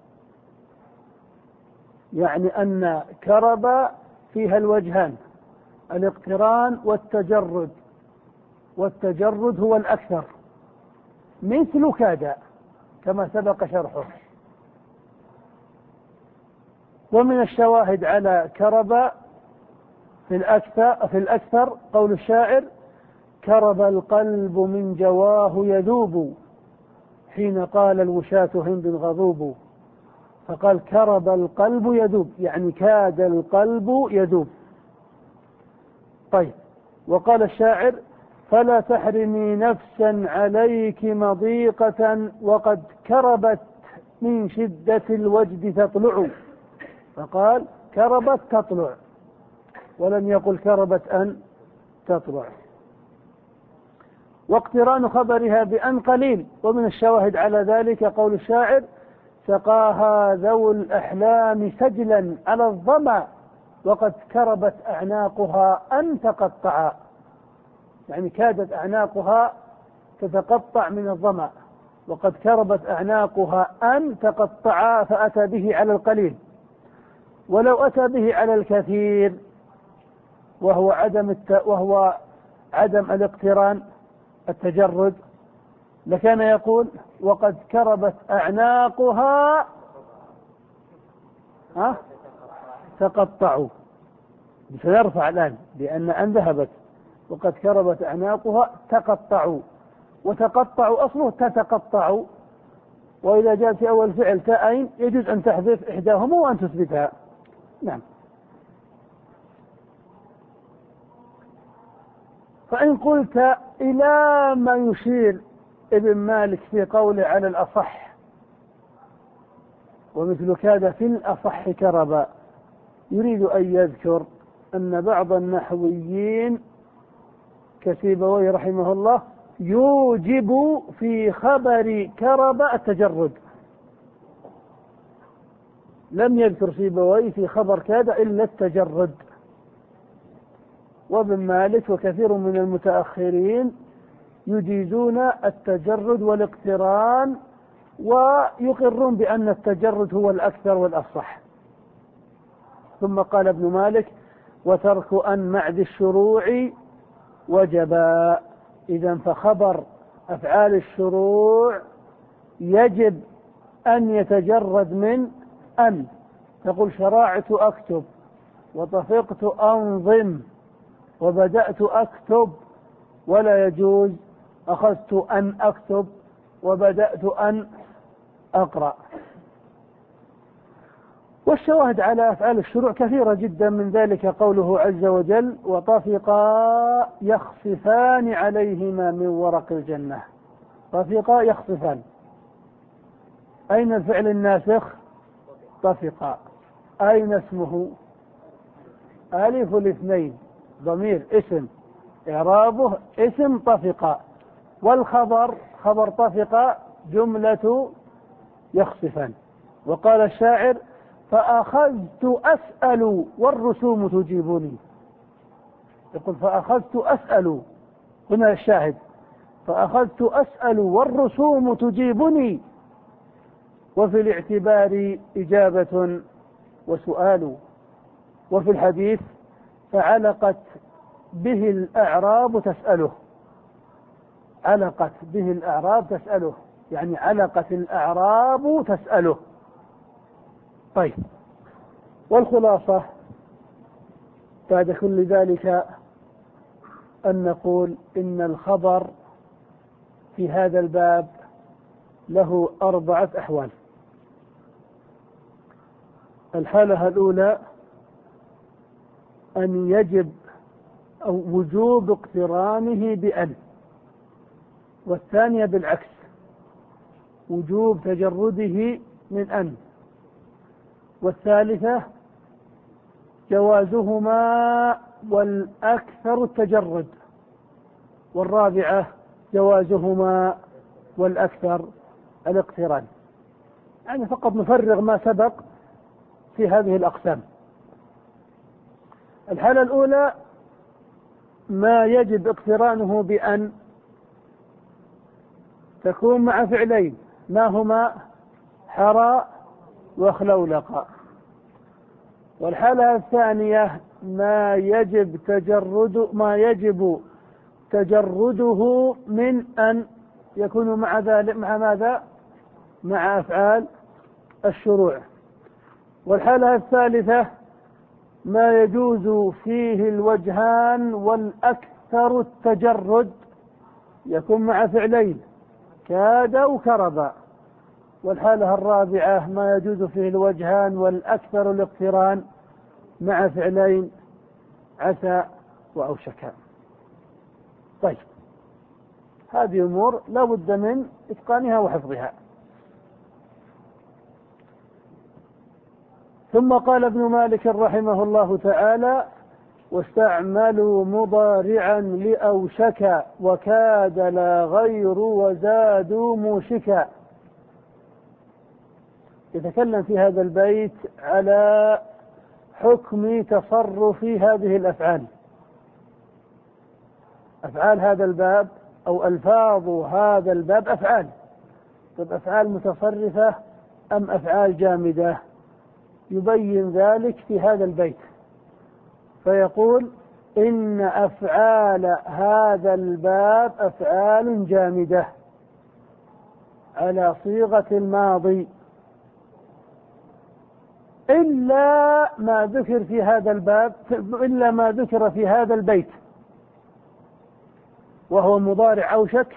يعني أن كربا فيها الوجهان، الاقتران والتجرد، والتجرد هو الأكثر، مثل كاد كما سبق شرحه. ومن الشواهد على كربا في الأكثر, في الأكثر قول الشاعر: كرب القلب من جواه يذوب حين قال الوشاة هند غضوب. فقال كرب القلب يذوب، يعني كاد القلب يذوب. طيب، وقال الشاعر: فلا تحرمي نفسا عليك مضيقة وقد كربت من شدة الوجد تطلع. فقال كربت تطلع، ولم يقل كربت أن تطلع. واقتران خبرها بأن قليل. ومن الشواهد على ذلك قول الشاعر: سقاها ذو الأحلام سجلا على الظمأ وقد كربت أعناقها أن تقطعا، يعني كادت أعناقها تتقطع من الظمأ، وقد كربت أعناقها أن تقطعا، فأتى به على القليل. ولو أتى به على الكثير وهو عدم الت... وهو عدم الاقتران التجرد، لكان يقول: وقد كربت أعناقها ها تقطعوا، سيرفع الآن لأن أن ذهبت، وقد كربت أعناقها تقطعوا، وتقطعوا أصله تتقطعوا، وإذا جاء في أول فعل تاءين يجوز أن تحذف إحداهما وأن تثبتها. نعم. فإن قلت إلى ما يشير ابن مالك في قوله على الأصح ومثل كاد في الأصح كربا، يريد أن يذكر أن بعض النحويين كسيبويه رحمه الله يوجب في خبر كربا التجرد. لم يذكر سيبويه في خبر كاد إلا التجرد. وابن مالك وكثير من المتأخرين يجيزون التجرد والاقتران، ويقرون بأن التجرد هو الأكثر والأصح. ثم قال ابن مالك: وترك أن معد الشروع وجبا. إذا فخبر أفعال الشروع يجب أن يتجرد من أن. تقول شرعت أكتب، وطفقت أنظم، وبدأت أكتب، ولا يجوز أخذت أن أكتب وبدأت أن أقرأ. والشواهد على أفعال الشروع كثيرة جدا، من ذلك قوله عز وجل: وطفقا يخصفان عليهما من ورق الجنة. طفقا يخصفان، أين الفعل الناسخ؟ طفقا. أين اسمه؟ ألف الاثنين، ضمير اسم، إعرابه اسم طفقا. والخبر خبر طفقا جملة يخصفان. وقال الشاعر: فأخذت أسأل والرسوم تجيبني. يقول فأخذت أسأل، هنا الشاهد، فأخذت أسأل والرسوم تجيبني، وفي الاعتبار إجابة وسؤال. وفي الحديث فعلقت به الأعراب تسأله، علقت به الأعراب تسأله، يعني علقت الأعراب تسأله. طيب، والخلاصة بعد كل ذلك أن نقول إن الخبر في هذا الباب له أربعة أحوال. الحالة الأولى أن يجب أو وجوب اقترانه بأن، والثانية بالعكس، وجوب تجرده من أن، والثالثة جوازهما والأكثر التجرد، والرابعة جوازهما والأكثر الاقتران. يعني فقط نفرغ ما سبق في هذه الأقسام. الحالة الأولى ما يجب اقترانه بأن تكون مع فعلين، ما هما حرى وخلولق. والحالة الثانية ما يجب تجرد ما يجب تجرده من أن يكون مع ذلك مع ماذا؟ مع أفعال الشروع. والحالة الثالثة ما يجوز فيه الوجهان والأكثر التجرد، يكون مع فعلين كاد وكرب. والحالة الرابعة ما يجوز فيه الوجهان والأكثر الاقتران مع فعلين عسى وأوشكا. طيب، هذه أمور لا بد من إتقانها وحفظها. ثم قال ابن مالك رحمه الله تعالى: واستعملوا مضارعا لأوشك وكاد لا غير وزادوا موشكا. يتكلم في هذا البيت على حكم تصرف هذه الأفعال، أفعال هذا الباب أو ألفاظ هذا الباب أفعال، طب أفعال متصرفة أم أفعال جامدة؟ يبين ذلك في هذا البيت، فيقول: إن أفعال هذا الباب أفعال جامدة على صيغة الماضي، إلا ما ذكر في هذا الباب إلا ما ذكر في هذا البيت، وهو مضارع أوشك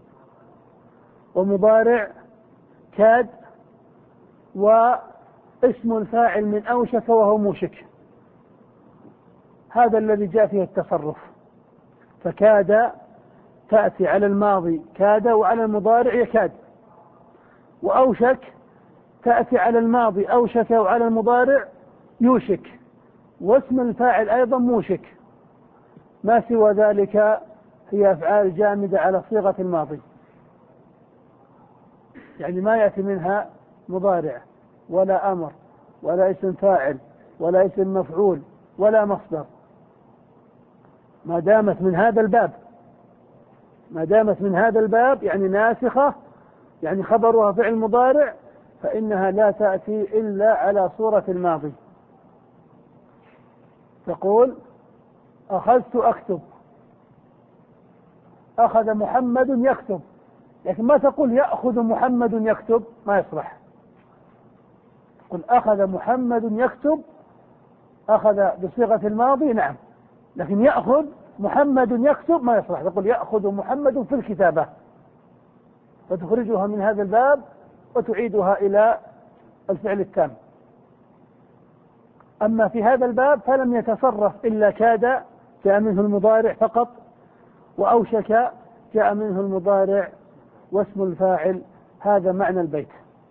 ومضارع كاد واسم الفاعل من أوشك وهو موشك. هذا الذي جاء فيه التصرف. فكاد تأتي على الماضي كاد وعلى المضارع يكاد، وأوشك تأتي على الماضي أوشك وعلى المضارع يوشك، واسم الفاعل أيضا موشك. ما سوى ذلك هي أفعال جامدة على صيغة الماضي، يعني ما يأتي منها مضارع ولا أمر ولا اسم فاعل ولا اسم مفعول ولا مصدر، ما دامت من هذا الباب ما دامت من هذا الباب يعني ناسخة، يعني خبرها فعل مضارع، فإنها لا تأتي إلا على صورة الماضي. تقول: أخذت أكتب، أخذ محمد يكتب، لكن ما تقول يأخذ محمد يكتب، ما يصلح. تقول أخذ محمد يكتب، أخذ بصيغة الماضي نعم، لكن يأخذ محمد يكتب ما يصلح. تقول يأخذ محمد في الكتابة، فتخرجها من هذا الباب وتعيدها إلى الفعل التام. أما في هذا الباب فلم يتصرف إلا كاد جاء منه المضارع فقط، وأوشك جاء منه المضارع واسم الفاعل. هذا معنى البيت.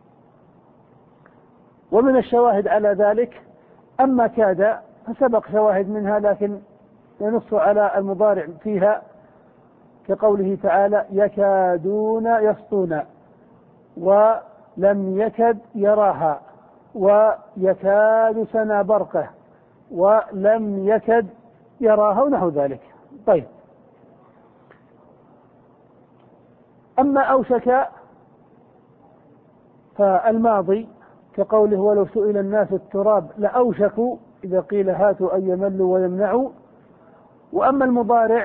ومن الشواهد على ذلك أما كاد فسبق شواهد منها، لكن ينص على المضارع فيها، كقوله تعالى: يكادون يسطون، ولم يكد يراها، ويكاد سنا برقه، ولم يكد يراها ونحو ذلك. طيب، أما أوشك فالماضي كقوله ولو سئل الناس التراب لأوشكوا إذا قيل هاتوا أن يملوا ويمنعوا. وأما المضارع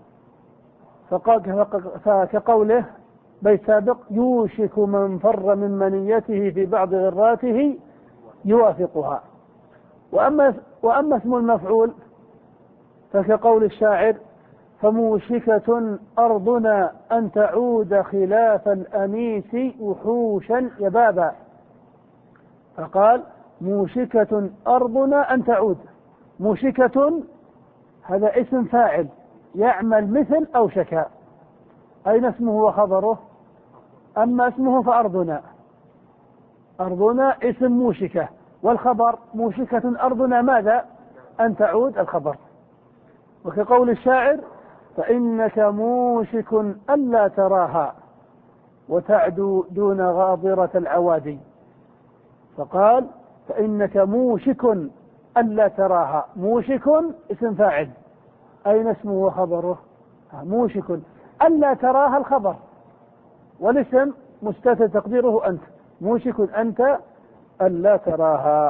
فكقوله بيت سابق يوشك من فر من منيته في بعض غراته يوافقها. وأما, وأما اسم المفعول فكقول الشاعر فموشكة أرضنا أن تعود خلاف الأنيس وحوشا يبابا. فقال موشكة أرضنا أن تعود. موشكة هذا اسم فاعل يعمل مثل أوشك. أين اسمه وخبره؟ أما اسمه فأرضنا. أرضنا اسم موشكة، والخبر موشكة أرضنا ماذا؟ أن تعود الخبر. وكقول الشاعر فإنك موشك ألا تراها وتعدو دون غاضرة العوادي. فقال فإنك موشك ألا تراها. موشك اسم فاعل، أين اسمه وخبره؟ موشك ألا تراها الخبر، والاسم مستتر تقديره أنت. موشك أنت ألا تراها.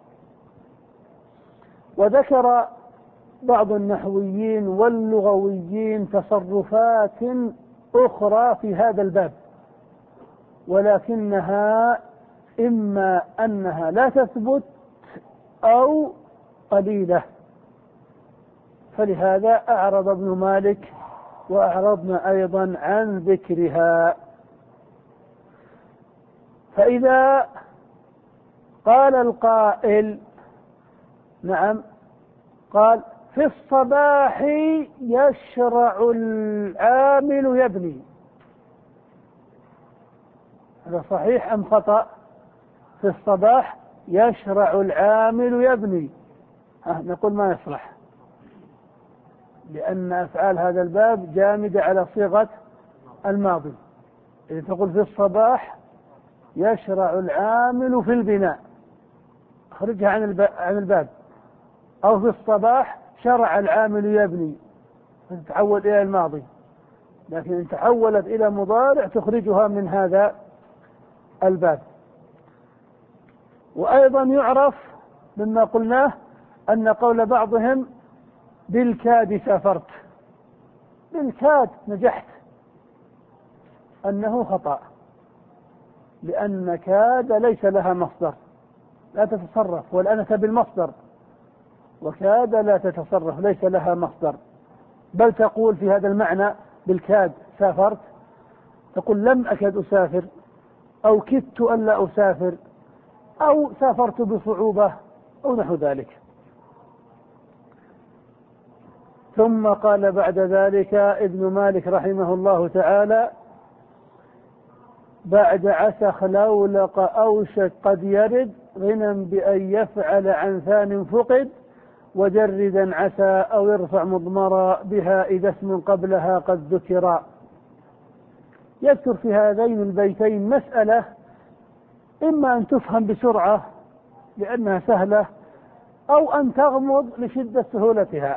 وذكر بعض النحويين واللغويين تصرفات أخرى في هذا الباب، ولكنها إما أنها لا تثبت أو قليلة، فلهذا أعرض ابن مالك وأعرضنا أيضا عن ذكرها. فإذا قال القائل نعم قال في الصباح يشرع العامل يبني، هذا صحيح أم خطأ؟ في الصباح يشرع العامل يبني، ها نقول ما يصلح، لأن أفعال هذا الباب جامدة على صيغة الماضي. إذا تقول في الصباح يشرع العامل في البناء أخرجها عن الباب، أو في الصباح شرع العامل يبني تتحول إلى الماضي، لكن إن تحولت إلى مضارع تخرجها من هذا الباب. وأيضا يعرف مما قلناه أن قول بعضهم بالكاد سافرت، بالكاد نجحت، أنه خطأ، لأن كاد ليس لها مصدر لا تتصرف، والأنث بالمصدر، وكاد لا تتصرف ليس لها مصدر، بل تقول في هذا المعنى بالكاد سافرت، تقول لم أكد أسافر، أو كدت ألا أسافر، أو سافرت بصعوبة، أو نحو ذلك. ثم قال بعد ذلك ابن مالك رحمه الله تعالى بعد عسى خلولق أوشك قد يرد غنى بأن يفعل عن ثان فقد وجردا عسى أو يرفع مضمرا بها إذا اسم قبلها قد ذكرا. يذكر في هذين البيتين مسألة إما أن تفهم بسرعة لأنها سهلة، أو أن تغمض لشدة سهولتها،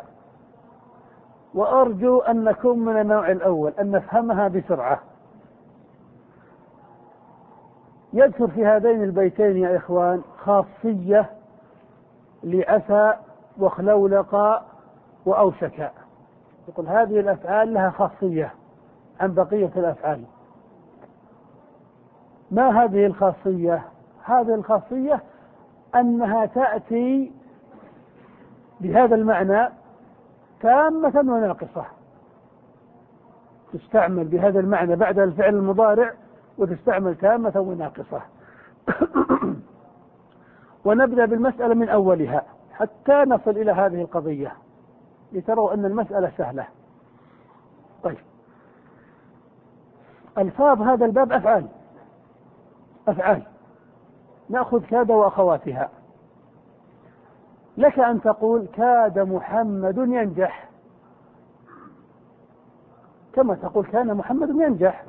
وأرجو أن نكون من النوع الأول أن نفهمها بسرعة. يذكر في هذين البيتين يا إخوان خاصية لعسى وخلولق وأوشك، يقول هذه الأفعال لها خاصية عن بقية الأفعال. ما هذه الخاصية؟ هذه الخاصية أنها تأتي بهذا المعنى تامة وناقصة، تستعمل بهذا المعنى بعد الفعل المضارع وتستعمل تامة وناقصة. ونبدأ بالمسألة من أولها حتى نصل إلى هذه القضية لتروا أن المسألة سهلة. طيب، ألفاظ هذا الباب أفعال أفعال نأخذ كاد وأخواتها. لك أن تقول كاد محمد ينجح، كما تقول كان محمد ينجح.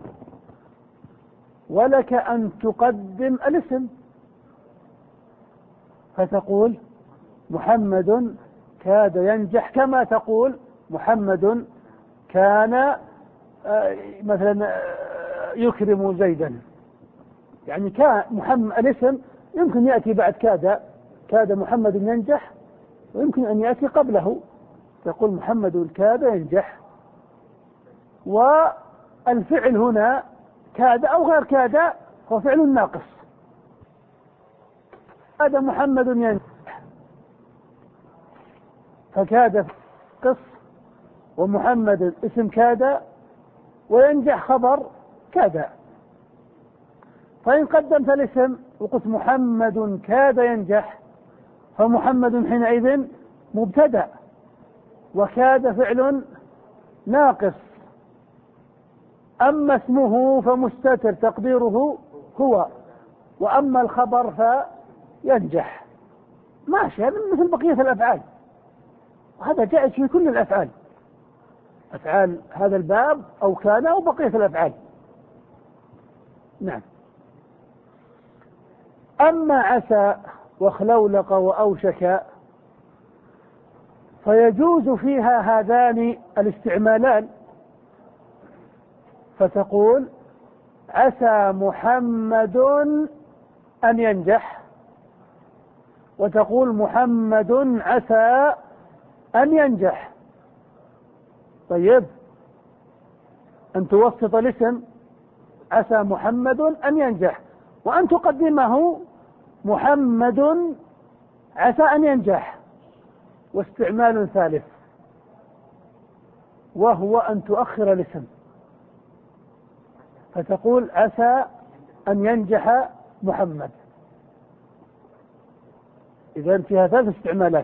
ولك أن تقدم الاسم فتقول محمد كاد ينجح، كما تقول محمد كان مثلا يكرم زيدا. يعني كان محمد الاسم يمكن يأتي بعد كاد، كاد محمد ينجح، ويمكن أن يأتي قبله، تقول محمد كاد ينجح. والفعل هنا كاد أو غير كاد هو فعل ناقص. كاد محمد ينجح، فكاد قص، ومحمد اسم كاد، وينجح خبر كاد. فإن قدمت الاسم وقلت محمد كاد ينجح، فمحمد حينئذ مبتدأ، وكاد فعل ناقص. أما اسمه فمستتر تقديره هو، وأما الخبر فينجح. ماشي، هذا مثل بقية الأفعال، وهذا جائز في كل الأفعال، أفعال هذا الباب أو كان أو بقية الأفعال. نعم. أما عسى وخلولق وأوشك فيجوز فيها هذان الاستعمالان، فتقول عسى محمد أن ينجح، وتقول محمد عسى أن ينجح. طيب، أن توسط الاسم عسى محمد أن ينجح، وأن تقدمه محمد عسى أن ينجح. واستعمال ثالث، وهو أن تؤخر الاسم، فتقول عسى أن ينجح محمد. إذن فيها ثلاث استعمالات.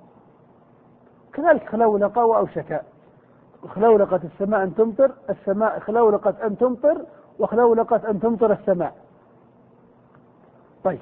كذلك خلولق وأوشك، خلولقت السماء أن تمطر، السماء خلولقت أن تمطر، وخلولقت أن تمطر السماء. طيب،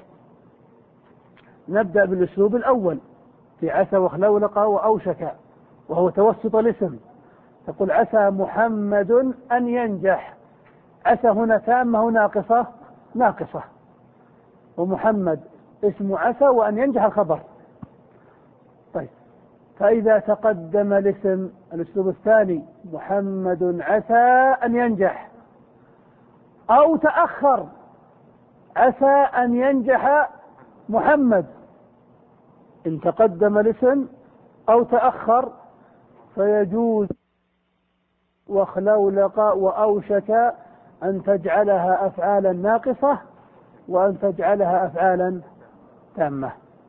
نبدأ بالأسلوب الأول في عسى وخلولق وأوشك، وهو توسط الاسم. تقول عسى محمد أن ينجح. عسى هنا تامة ناقصة؟ ناقصة. ومحمد اسم عسى، وأن ينجح الخبر. طيب، فإذا تقدم الاسم، الأسلوب الثاني محمد عسى أن ينجح، أو تأخر عسى أن ينجح محمد. إن تقدم الاسم أو تأخر فيجوز وخلولق وأوشك أن تجعلها أفعالا ناقصة، وأن تجعلها أفعالا تامة.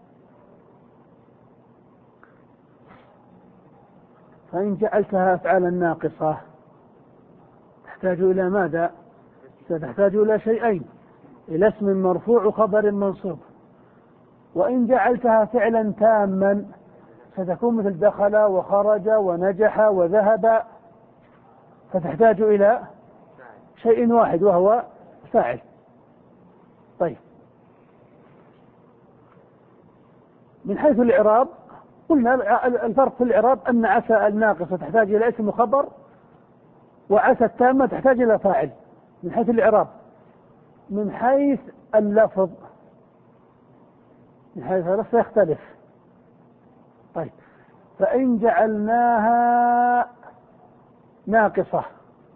فإن جعلتها أفعالا ناقصة تحتاج إلى ماذا؟ ستحتاج إلى شيئين، إلى اسم مرفوع وخبر منصوب. وإن جعلتها فعلا تاما ستكون مثل دخل وخرج ونجح وذهب، فتحتاج إلى شيء واحد وهو فاعل. طيب، من حيث الإعراب قلنا الفرق في الإعراب أن عسى الناقصة تحتاج إلى اسم وخبر، وعسى التامة تحتاج إلى فاعل من حيث الإعراب. من حيث اللفظ، من حيث اللفظ يختلف. طيب، فإن جعلناها ناقصة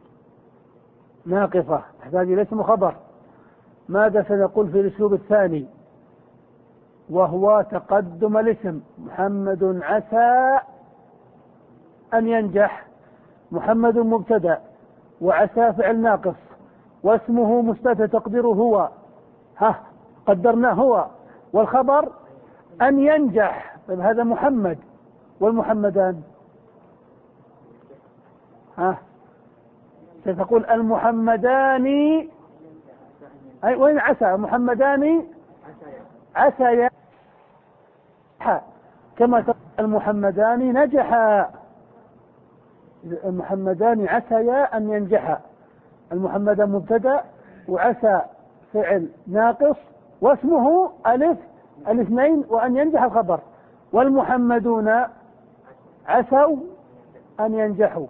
ناقصة تحتاج إلى اسم وخبر، ماذا سنقول في الأسلوب الثاني؟ وهو تقدم الاسم محمد عسى أن ينجح. محمد مبتدأ، وعسى فعل ناقص، واسمه مستتر تقديره هو، ها قدرناه هو، والخبر أن ينجح. طيب، هذا محمد، والمحمدان ها ستقول المحمدان. أي وين عسى؟ محمدان عسى، كما تقول المحمدان نجحا. المحمدان عسيا أن ينجحا. المحمد مبتدأ، وعسى فعل ناقص، واسمه ألف الاثنين، وأن ينجح الخبر. والمحمدون عسوا أن ينجحوا.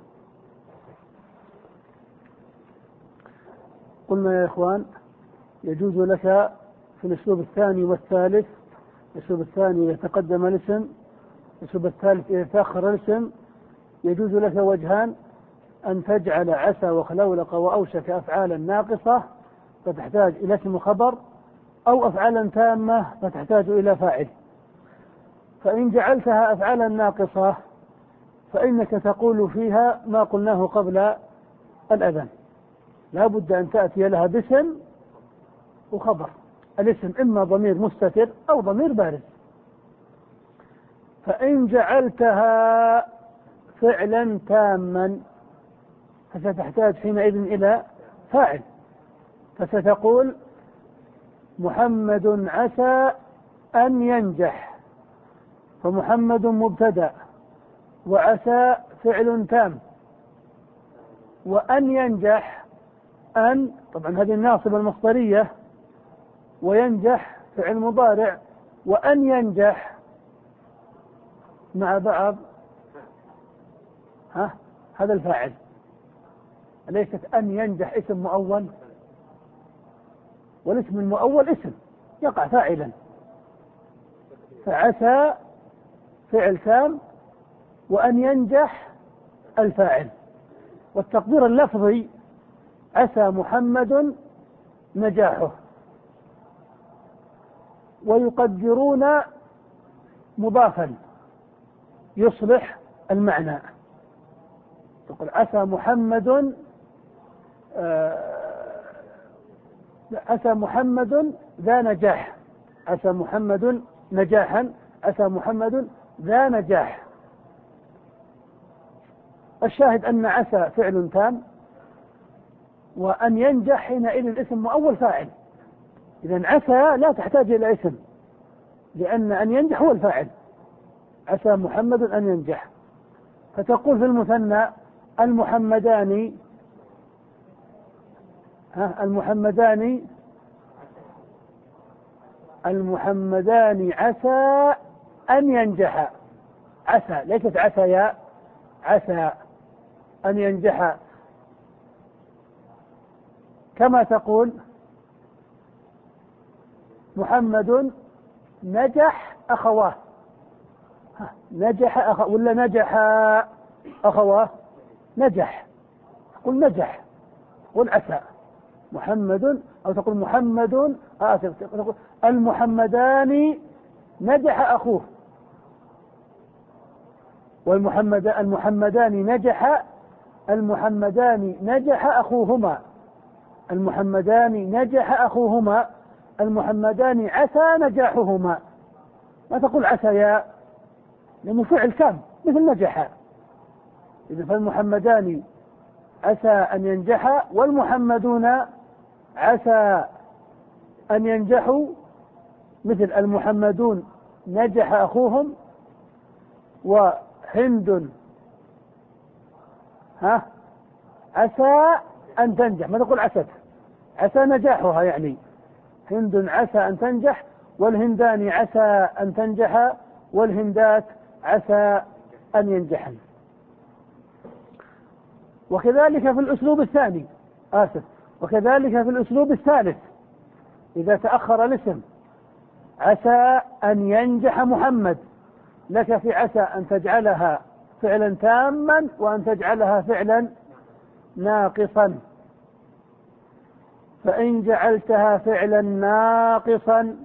قلنا يا إخوان يجوز لك في الأسلوب الثاني والثالث. الأسلوب الثاني يتقدم الاسم، الأسلوب الثالث إذا تأخر الاسم يجوز لك وجهان: أن تجعل عسى وخلولق وأوشك أفعالا ناقصة فتحتاج إلى اسم خبر، أو أفعالا تامة فتحتاج إلى فاعل. فإن جعلتها أفعالا ناقصة فإنك تقول فيها ما قلناه قبل الأذان، لا بد أن تأتي لها باسم وخبر. الاسم إما ضمير مستتر أو ضمير بارز. فإن جعلتها فعلا تاما فستحتاج حينئذ إلى فاعل، فستقول: محمد عسى أن ينجح، فمحمد مبتدأ وعسى فعل تام، وأن ينجح أن طبعا هذه الناصبة المصدرية، وينجح فعل مضارع، وأن ينجح مع بعض ها هذا الفاعل. أليست أن ينجح اسم مؤول؟ والاسم المؤول اسم يقع فاعلا، فعسى فعل تام وأن ينجح الفاعل. والتقدير اللفظي: عسى محمد نجاحه. ويقدرون مضافا يصلح المعنى، تقول: عسى محمد آه عسى محمد ذا نجاح، عسى محمد نجاحا، عسى محمد ذا نجاح. الشاهد أن عسى فعل تام، وأن ينجح حينئذ الاسم مؤول فاعل. إذن عسى لا تحتاج إلى اسم، لأن أن ينجح هو الفاعل. عسى محمد أن ينجح. فتقول في المثنى: المحمدان ها المحمدان المحمدان عسى أن ينجح. عسى ليست عسى، عسى أن ينجح. كما تقول: محمد نجح أخواه، نجح أخ ولا نجح أخواه؟ نجح، تقول نجح، قل عسى. محمد، أو تقول محمد آسف تقول المحمدان نجح أخوه، والمحمد المحمدان نجح المحمدان نجح أخوهما، المحمدان نجح أخوهما، المحمدان عسى نجاحهما. ما تقول عسيا، لأنه فعل كام مثل نجح. إذا فالمحمدان عسى أن ينجح، والمحمدون عسى أن ينجحوا، مثل المحمدون نجح أخوهم، وهند ها عسى أن تنجح. ما تقول عست، عسى نجاحها، يعني هند عسى أن تنجح، والهندان عسى أن تنجح، والهندات عسى أن ينجحن. وكذلك في الأسلوب الثاني آسف وكذلك في الأسلوب الثالث إذا تأخر الاسم: عسى أن ينجح محمد، لك في عسى أن تجعلها فعلا تاما وأن تجعلها فعلا ناقصا. فإن جعلتها فعلا ناقصا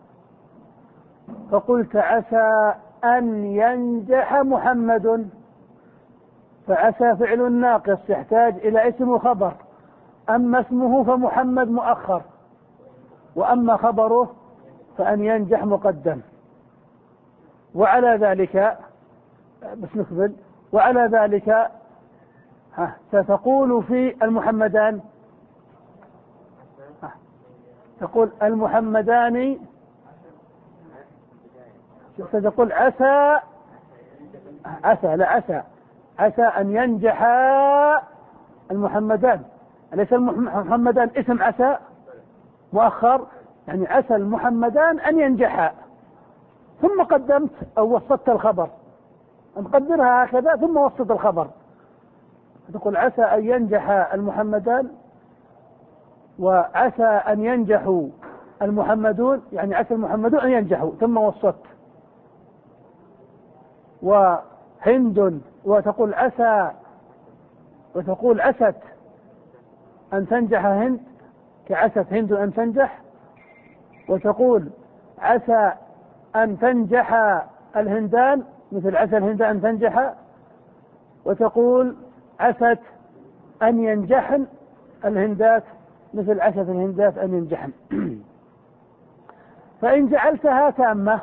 فقلت: عسى أن ينجح محمد، فعسى فعل ناقص يحتاج إلى اسم وخبر. أما اسمه فمحمد مؤخر، وأما خبره فأن ينجح مقدم. وعلى ذلك بس نقبل وعلى ذلك ها ستقول في المحمدان، ها تقول المحمدان، ستقول عسى عسى لا عسى عسى أن ينجح المحمدان. أليس المحمدان اسم عسى مؤخر؟ يعني عسى المحمدان أن ينجحا، ثم قدمت أو وسطت الخبر، نقدرها هكذا ثم وسط الخبر، تقول عسى أن ينجح المحمدان، وعسى أن ينجحوا المحمدون، يعني عسى المحمدون أن ينجحوا، ثم وسطت. وهند، وتقول عسى، وتقول عست أن تنجح هند كعست هند أن تنجح، وتقول عسى أن تنجح الهندان مثل عسى الهندان أن تنجح، وتقول عست أن ينجحن الهندات مثل عست الهندات أن ينجحن. فإن جعلتها تامة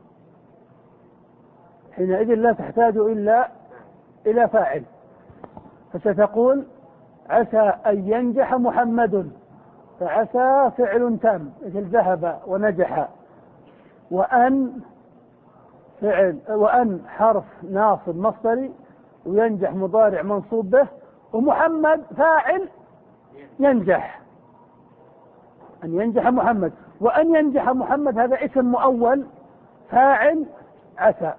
حينئذ لا تحتاج إلا إلى فاعل، فستقول عسى أن ينجح محمد، فعسى فعل تام مثل ذهب ونجح، وأن فعل، وأن حرف ناصب مصدري، وينجح مضارع منصوب به، ومحمد فاعل ينجح، أن ينجح محمد، وأن ينجح محمد هذا اسم مؤول فاعل عسى.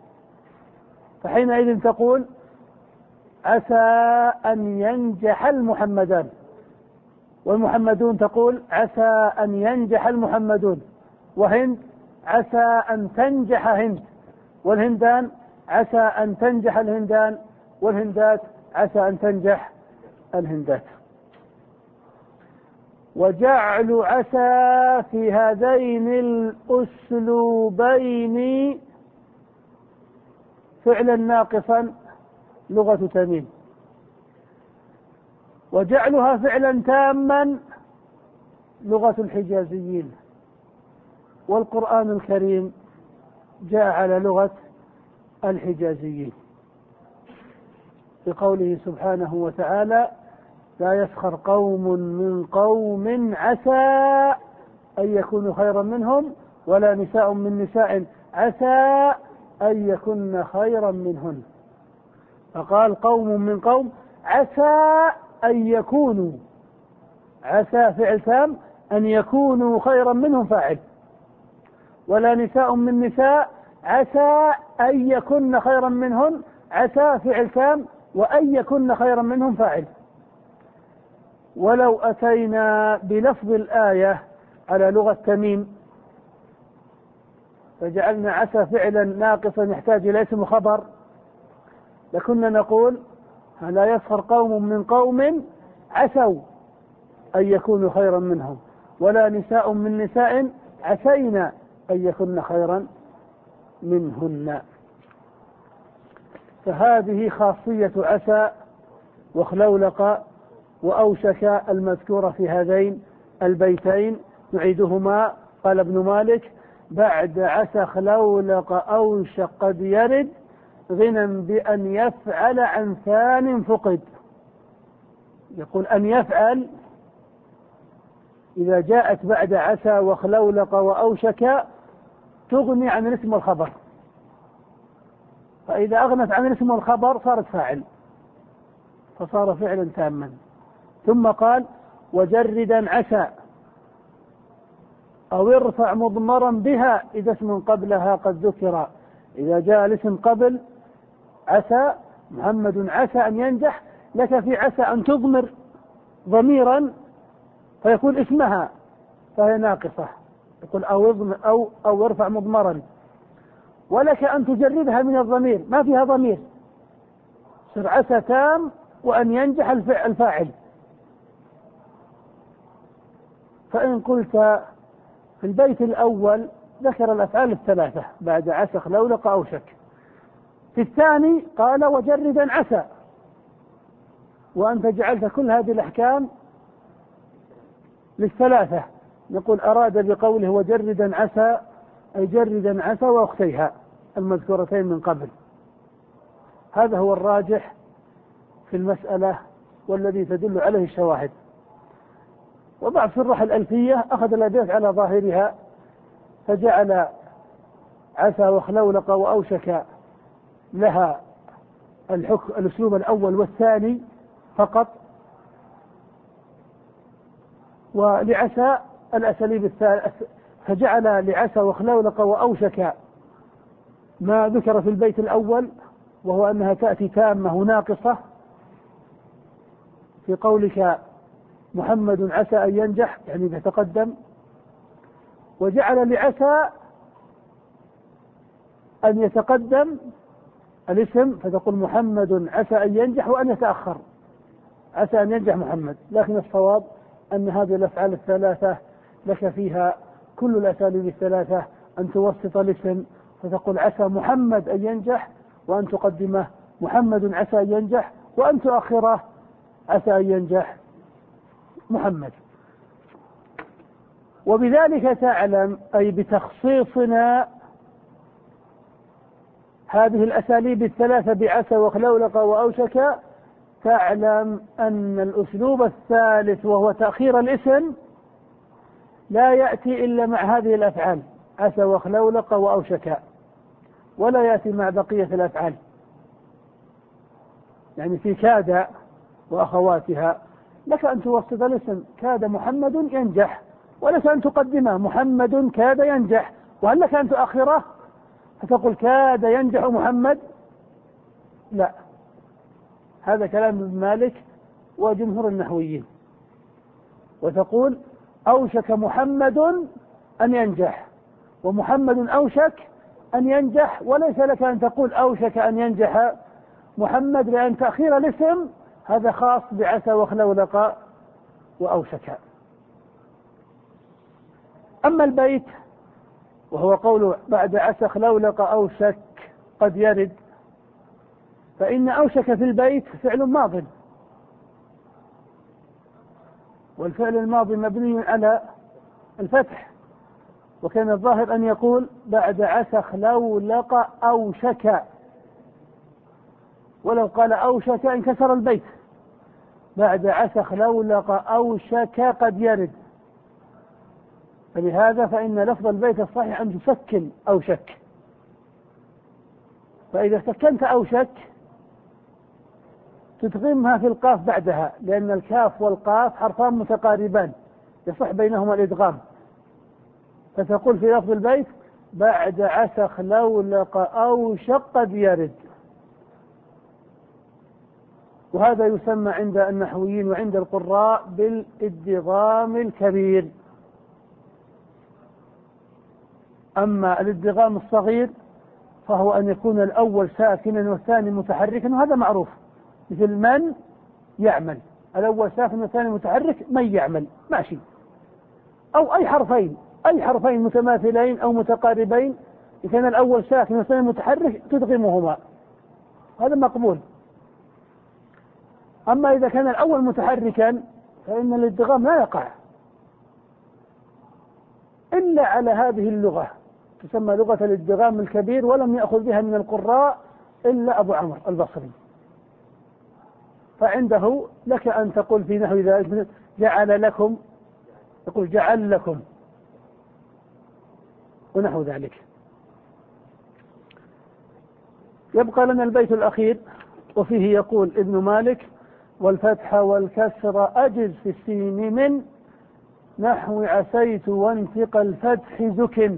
فحينئذ تقول عسى أن ينجح المحمدان، والمحمدون تقول عسى أن ينجح المحمدون، وهند عسى أن تنجح هند، والهندان عسى أن تنجح الهندان، والهندات عسى أن تنجح الهندات. وجعل عسى في هذين الأسلوبين فعلا ناقصا لغة تميم، وجعلها فعلا تاما لغة الحجازيين، والقرآن الكريم جاء على لغة الحجازيين بقوله سبحانه وتعالى لا يسخر قوم من قوم عسى أن يكونوا خيرا منهم، ولا نساء من نساء عسى أن يكن خيرا منهن. فقال قوم من قوم عسى أن يكونوا، عسى فعل تام، أن يكونوا خيرا منهم فاعل، ولا نساء من نساء عسى أن يكن خيرا منهن، عسى فعل تام، وأن يكن خيرا منهم فاعل. ولو أتينا بلفظ الآية على لغة تميم فجعلنا عسى فعلا ناقصا يحتاج إلى اسم خبر، لكنا نقول لا يسخر قوم من قوم عسوا أن يكونوا خيرا منهم، ولا نساء من نساء عسينا أن يكن خيرا منهن. فهذه خاصية عسى وخلولق وأوشك المذكورة في هذين البيتين. نعيدهما. قال ابن مالك بعد عسى خلولق أوشك قد يرد غنى بأن يفعل عن ثان فقد. يقول أن يفعل إذا جاءت بعد عسى وخلولق وأوشك تغني عن الاسم والخبر، فإذا أغنت عن الاسم والخبر صارت فاعل، فصار فعلا تاما. ثم قال وجردا عسى أو ارفع مضمرا بها إذا اسم قبلها قد ذكر. إذا جاء الاسم قبل عسى، محمد عسى أن ينجح، لك في عسى أن تضمر ضميرا فيكون اسمها فهي ناقصة، يقول أو, أو, أو ارفع مضمرا، ولك أن تجردها من الضمير ما فيها ضمير، صر عسى تام وأن ينجح الفاعل. فإن قلت في البيت الأول ذكر الأفعال الثلاثة بعد عسى خلولق أوشك، في الثاني قال وجردا عسى، وأنت جعلت كل هذه الأحكام للثلاثة، نقول أراد بقوله وجردا عسى أي جردا عسى وأختيها المذكورتين من قبل. هذا هو الراجح في المسألة والذي تدل عليه الشواهد. وبعض شراح الألفية أخذ الأبيات على ظاهرها فجعل عسى وخلولق وأوشك لها الحكم الأسلوب الأول والثاني فقط، ولعسى الأساليب الثالث، فجعل لعسى وخلولق وأوشك ما ذكر في البيت الأول وهو أنها تأتي تامة ناقصة في قولك محمد عسى أن ينجح يعني إذا تقدم، وجعل لعسى أن يتقدم الاسم فتقول محمد عسى أن ينجح وأن يتأخر، عسى أن ينجح محمد. لكن الصواب أن هذه الأفعال الثلاثة لك فيها كل الأساليب الثلاثة، أن توسط الاسم فتقول عسى محمد أن ينجح، وأن تقدمه محمد عسى أن ينجح، وأن تؤخره عسى أن ينجح محمد. وبذلك تعلم، أي بتخصيصنا هذه الأساليب الثلاثة بعسى وخلولق وأوشك، تعلم أن الأسلوب الثالث وهو تأخير الاسم لا يأتي إلا مع هذه الأفعال عسى وخلولق وأوشك، ولا يأتي مع بقية الأفعال. يعني في كاد وأخواتها لك أن توسط الاسم كاد محمد ينجح، ولك أن تقدمه محمد كاد ينجح، وهل لك أن تؤخره فتقول كاد ينجح محمد؟ لا، هذا كلام ابن مالك وجمهور النحويين. وتقول أوشك محمد أن ينجح، ومحمد أوشك أن ينجح، وليس لك أن تقول أوشك أن ينجح محمد، لأن تأخير الاسم هذا خاص بعسى وخلولق وأوشك. أما البيت وهو قوله بعد عسى خلولق أوشك قد يرد، فإن أوشك في البيت فعل ماض، والفعل الماضي مبني على الفتح، وكان الظاهر أن يقول بعد عسى خلولق أوشك، ولو قال أوشك انكسر البيت. بعد عسى خلولق أوشك قد يرد، فلهذا فإن لفظ البيت الصحيح أن تسكن أوشك، فإذا سكنت أوشك تدغمها في القاف بعدها، لأن الكاف والقاف حرفان متقاربان يصح بينهما الإدغام، فتقول في لفظ البيت بعد عسى خلولق أوشك قد يرد. وهذا يسمى عند النحويين وعند القراء بالادغام الكبير. أما الادغام الصغير فهو أن يكون الأول ساكنا والثاني متحركا، وهذا معروف، مثل من يعمل، الأول ساكن والثاني متحرك، من يعمل ماشي، أو أي حرفين أي حرفين متماثلين أو متقاربين، إذا كان الأول ساكن والثاني متحرك تدغمهما، هذا مقبول. أما إذا كان الأول متحركا فإن الادغام لا يقع إلا على هذه اللغة، تسمى لغة الادغام الكبير، ولم يأخذ بها من القراء إلا أبو عمرو البصري، فعنده لك أن تقول في نحو ذلك جعل لكم، يقول جعل لكم ونحو ذلك. يبقى لنا البيت الأخير، وفيه يقول ابن مالك والفتح والكسر أجز في السين من نحو عسيت وانفق الفتح زكن.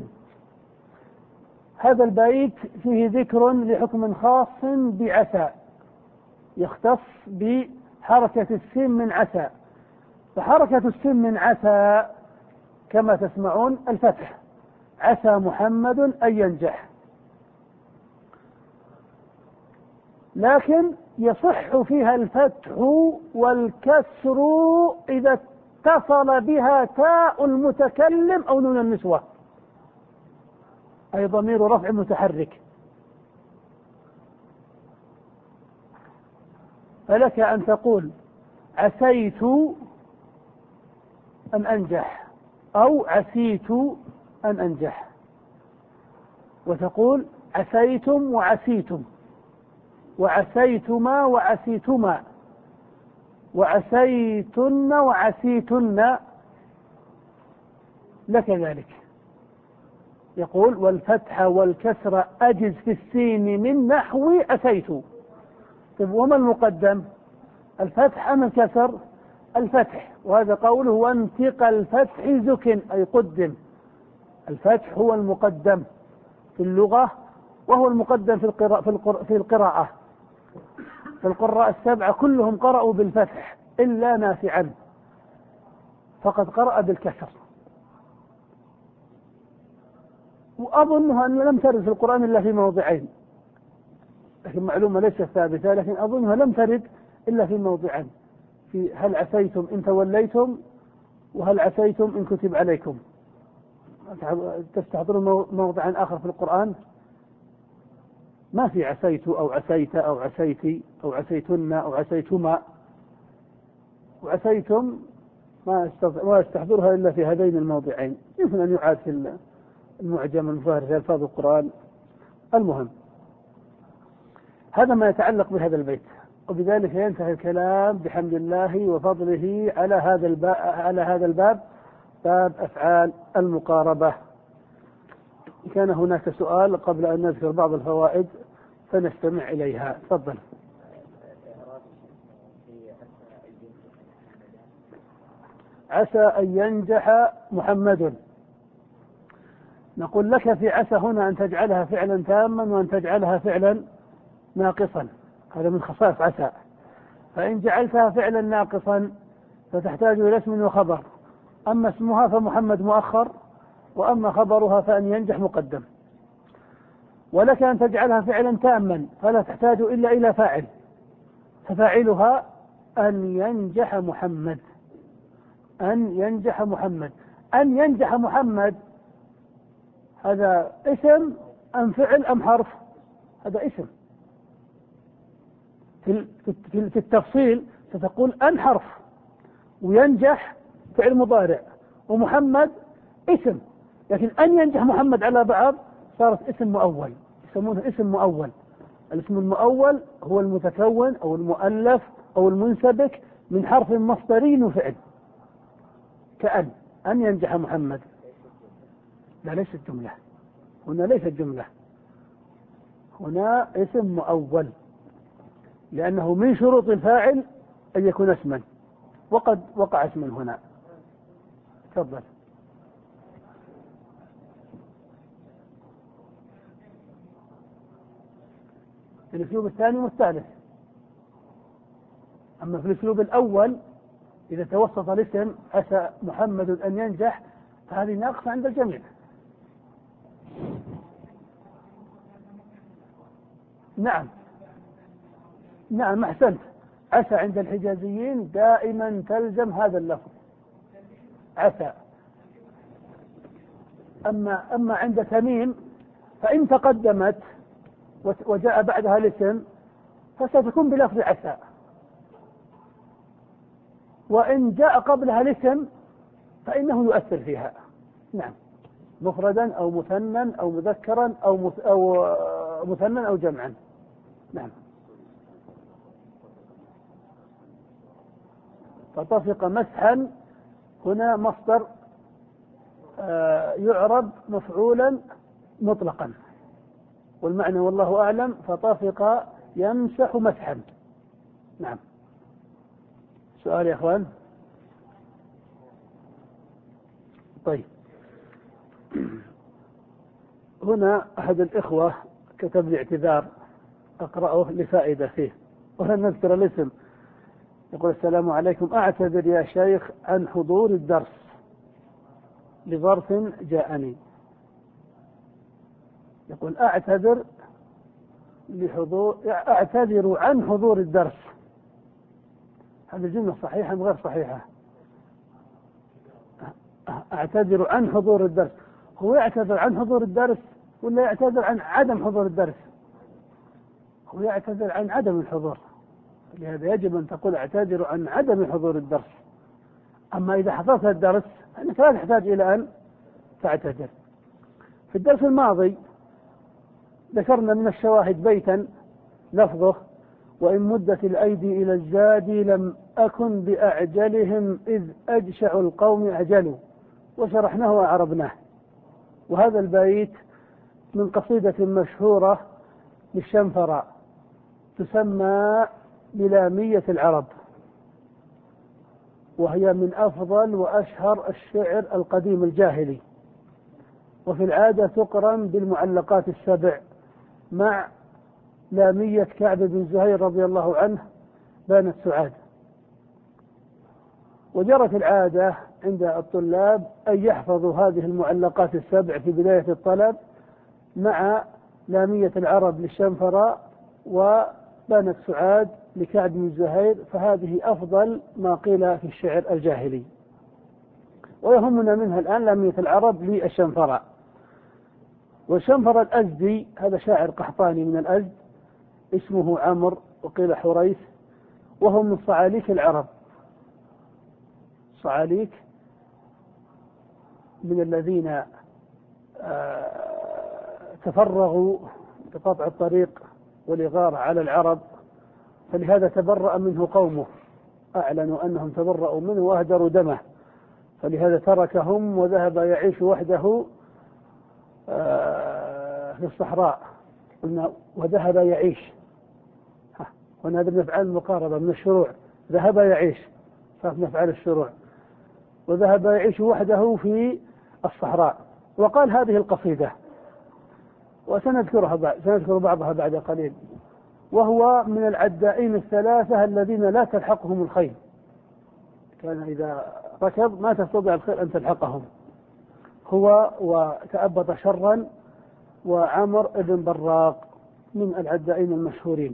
هذا البيت فيه ذكر لحكم خاص بعسى يختص بحركة السين من عسى، فحركة السين من عسى كما تسمعون الفتح، عسى محمد أن ينجح، لكن يصح فيها الفتح والكسر إذا اتصل بها تاء المتكلم أو نون النسوة، أي ضمير رفع متحرك. فلك أن تقول عسيت أن أنجح أو عسيت أن أنجح، وتقول عسيتم وعسيتم وعسيتما وعسيتما وعسيتن وعسيتن، لك ذلك. يقول والفتح والكسر أجز في السين من نحو عسيت. طيب وما المقدم، الفتح أم الكسر؟ الفتح، وهذا قوله وانفق الفتح زكن، أي قدم. الفتح هو المقدم في اللغة، وهو المقدم في القراءة في, القراءة في القراءة فالقراء السبعة كلهم قرأوا بالفتح إلا نافعا فقد قرأ بالكسر، وأظنها أن لم ترد في القرآن إلا في موضعين، لكن معلومة ليست ثابتة، لكن أظنها لم ترد إلا في موضعين، في هل عسيتم إن توليتم، وهل عسيتم إن كتب عليكم. تستحضرون موضعا آخر في القرآن ما في عسيت أو عسيت أو عسيتي أو عسيتن أو عسيتما، وعسيتم ما يستحضرها إلا في هذين الموضعين. يمكن أن يعاد في المعجم المفهرس في ألفاظ القرآن. المهم هذا ما يتعلق بهذا البيت، وبذلك ينتهي الكلام بحمد الله وفضله على هذا الباب على هذا الباب باب أفعال المقاربة. كان هناك سؤال قبل أن نذكر بعض الفوائد فنستمع إليها. تفضل. عسى أن ينجح محمد. نقول لك في عسى هنا أن تجعلها فعلا تاما وأن تجعلها فعلا ناقصا، هذا من خصائص عسى. فإن جعلتها فعلا ناقصا فتحتاج إلى اسم وخبر، أما اسمها فمحمد مؤخر، وأما خبرها فأن ينجح مقدم. ولك أن تجعلها فعلا تاما فلا تحتاج إلا إلى فاعل، ففاعلها أن ينجح محمد. أن ينجح محمد أن ينجح محمد هذا اسم أم فعل أم حرف؟ هذا اسم. في في التفصيل ستقول أن حرف، وينجح فعل مضارع، ومحمد اسم. لكن أن ينجح محمد على بعض صارت اسم مؤول، يسمونه اسم مؤول. الاسم المؤول هو المتكون أو المؤلف أو المنسبك من حرف مصدري وفعل، كأن أن ينجح محمد. لا ليست جملة، هنا ليست جملة، هنا اسم مؤول، لأنه من شروط الفاعل أن يكون اسما، وقد وقع اسما هنا. تفضل. في الأسلوب الثاني والثالث. أما في الأسلوب الأول إذا توسط الاسم عسى محمد أن ينجح فهذه ناقصة عند الجميع. نعم نعم أحسنت. عسى عند الحجازيين دائما تلزم هذا اللفظ عسى. أما أما عند تميم فإن تقدمت وجاء بعدها الاسم فستكون بلفظ عسى، وإن جاء قبلها الاسم فإنه يؤثر فيها. نعم، مفردا أو مثنى أو مذكرا أو أو مثنى أو جمعا. نعم. فطفق مسحا هنا مصدر يعرب مفعولا مطلقا، والمعنى والله أعلم فطفق يمسح مسحا. نعم. سؤال يا أخوان؟ طيب، هنا أحد الإخوة كتب لي اعتذار أقرأه لفائدة فيه، ولن نذكر الاسم. يقول: السلام عليكم، أعتذر يا شيخ عن حضور الدرس لظرف جاءني. يقول: أعتذر لحضور أعتذر عن حضور الدرس. هذه الجملة صحيحة أم غير صحيحة؟ أعتذر عن حضور الدرس. هو يعتذر عن حضور الدرس ولا يعتذر عن عدم حضور الدرس؟ هو يعتذر عن عدم الحضور، لهذا يجب أن تقول أعتذر عن عدم حضور الدرس. أما إذا حضرت الدرس فإنك لا تحتاج إلى أن تعتذر. في الدرس الماضي ذكرنا من الشواهد بيتا لفظه: وإن مدت الأيدي إلى الزاد لم أكن بأعجلهم إذ أجشع القوم أعجلوا، وشرحناه وأعربناه. وهذا البيت من قصيدة مشهورة للشنفراء تسمى بلامية العرب، وهي من أفضل وأشهر الشعر القديم الجاهلي، وفي العادة تقرن بالمعلقات السبع مع لامية كعب بن زهير رضي الله عنه بانت سعاد. وجرت العادة عند الطلاب أن يحفظوا هذه المعلقات السبع في بداية الطلب مع لامية العرب للشنفراء وبنت سعاد لكعب بن زهير، فهذه أفضل ما قيل في الشعر الجاهلي. ويهمنا منها الآن لامية العرب للشنفرة. والشنفر الأزدي هذا شاعر قحطاني من الأزد اسمه عمرو وقيل حريث، وهو من صعاليك العرب. صعاليك من الذين تفرغوا لقطع الطريق والإغارة على العرب، فلهذا تبرأ منه قومه، أعلنوا أنهم تبرأوا منه وأهدروا دمه، فلهذا تركهم وذهب يعيش وحده في الصحراء. قلنا وذهب يعيش، وهذا من أفعال المقاربة من الشروع، ذهب يعيش فمن أفعال الشروع، وذهب يعيش وحده في الصحراء. وقال هذه القصيدة وسنذكرها بعد، سنذكر بعضها بعد قليل. وهو من العدائين الثلاثة الذين لا تلحقهم الخيل، كان إذا ركض ما تستطيع الخيل أن تلحقهم، هو وتأبط شرا وعمر بن براق من العدائين المشهورين.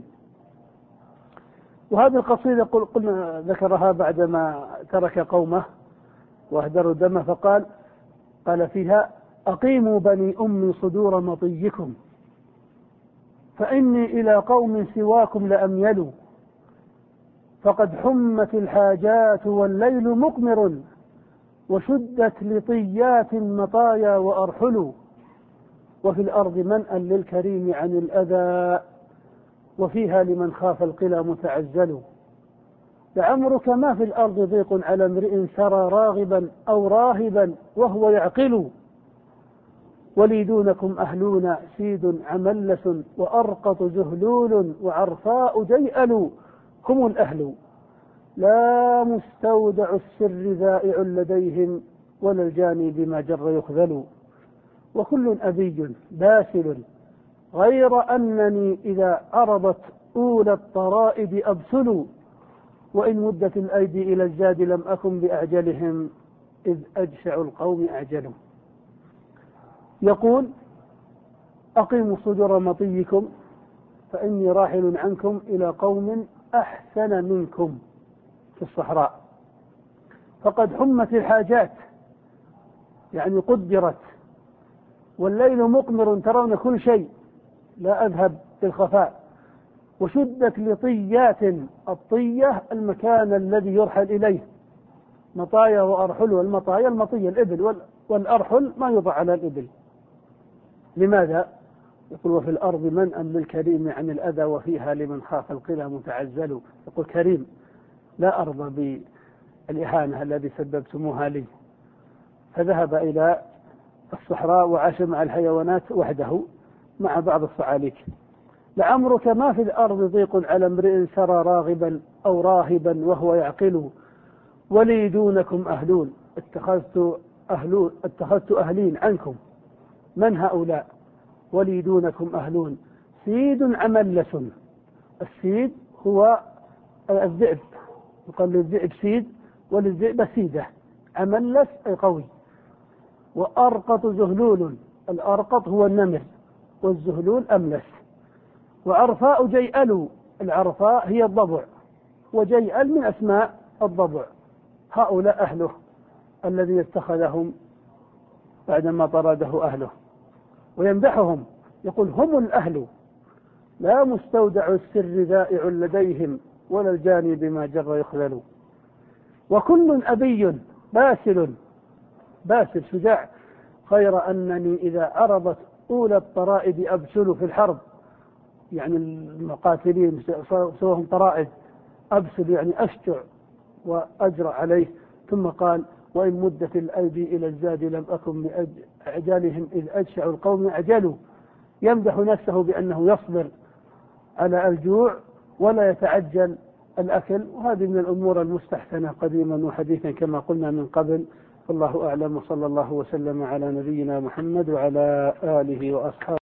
وهذه القصيدة قلنا ذكرها بعدما ترك قومه واهدروا دمه، فقال قال فيها: أقيموا بني أمي صدور مطيكم، فإني إلى قوم سواكم لأميل، فقد حمت الحاجات والليل مقمر، وشدت لطيات مطايا وأرحل، وفي الأرض منأ للكريم عن الأذى، وفيها لمن خاف القلى متعزل. لعمرك ما في الأرض ضيق على امرئ سرى راغبا أو راهبا وهو يعقل، ولي دونكم أهلون سيد عملس وأرقط زهلول وعرفاء جيئل، هم الأهل لا مستودع السر ذائع لديهم، ولا الجاني بما جر يخذل، وكل أبي باسل غير أنني إذا عرضت أولى الطرائب أبسل، وإن مدت الأيدي إلى الزاد لم أكن بأعجلهم، إذ أجشع القوم أعجلوا. يقول: أقيموا صدور مطيكم، فإني راحل عنكم إلى قوم أحسن منكم في الصحراء، فقد حمت الحاجات يعني قدرت، والليل مقمر ترون كل شيء لا أذهب بالخفاء، وشدت لطيات، الطية المكان الذي يرحل إليه، مطايا وأرحل، والمطايا المطية الإبل، والأرحل ما يوضع على الإبل. لماذا؟ يقول: وفي الأرض منأ للكريم عن الأذى، وفيها لمن خاف القلى متعزل. يقول: كريم لا أرضى بالإهانة الذي سببتموها لي، فذهب إلى الصحراء وعاش مع الحيوانات وحده مع بعض الصعاليك. لعمرك ما في الأرض ضيق على امرئ سرى راغبا أو راهبا وهو يعقل، ولي دونكم أهلون، اتخذت أهلون اتخذت أهلين عنكم. من هؤلاء؟ ولي دونكم أهلون سيد عملس. السيد هو الذئب، يقال للذئب سيد وللذئب سيدة. عملس أي قوي. وأرقط زهلول، الأرقط هو النمر، والزهلول أملس. وعرفاء جيئل، العرفاء هي الضبع، وجيئل من أسماء الضبع. هؤلاء أهله الذي اتخذهم بعدما طرده أهله، ويمدحهم يقول: هم الأهل لا مستودع السر ذائع لديهم، ولا الجاني بما جر يخذل. وكل أبي باسل، باسل شجاع، غير أنني إذا عرضت أولى الطرائب أبسل في الحرب، يعني المقاتلين سواهم طرائد، أبسل يعني أشجع وأجرأ عليه. ثم قال: وإن مدت الأيدي إلى الزاد لم أكن بأعجالهم، إذ أجشع القوم أعجلوا. يمدح نفسه بأنه يصبر على الجوع ولا يتعجل الأكل، وهذه من الأمور المستحسنة قديما وحديثا كما قلنا من قبل. والله أعلم، وصلى الله وسلم على نبينا محمد وعلى آله وأصحابه.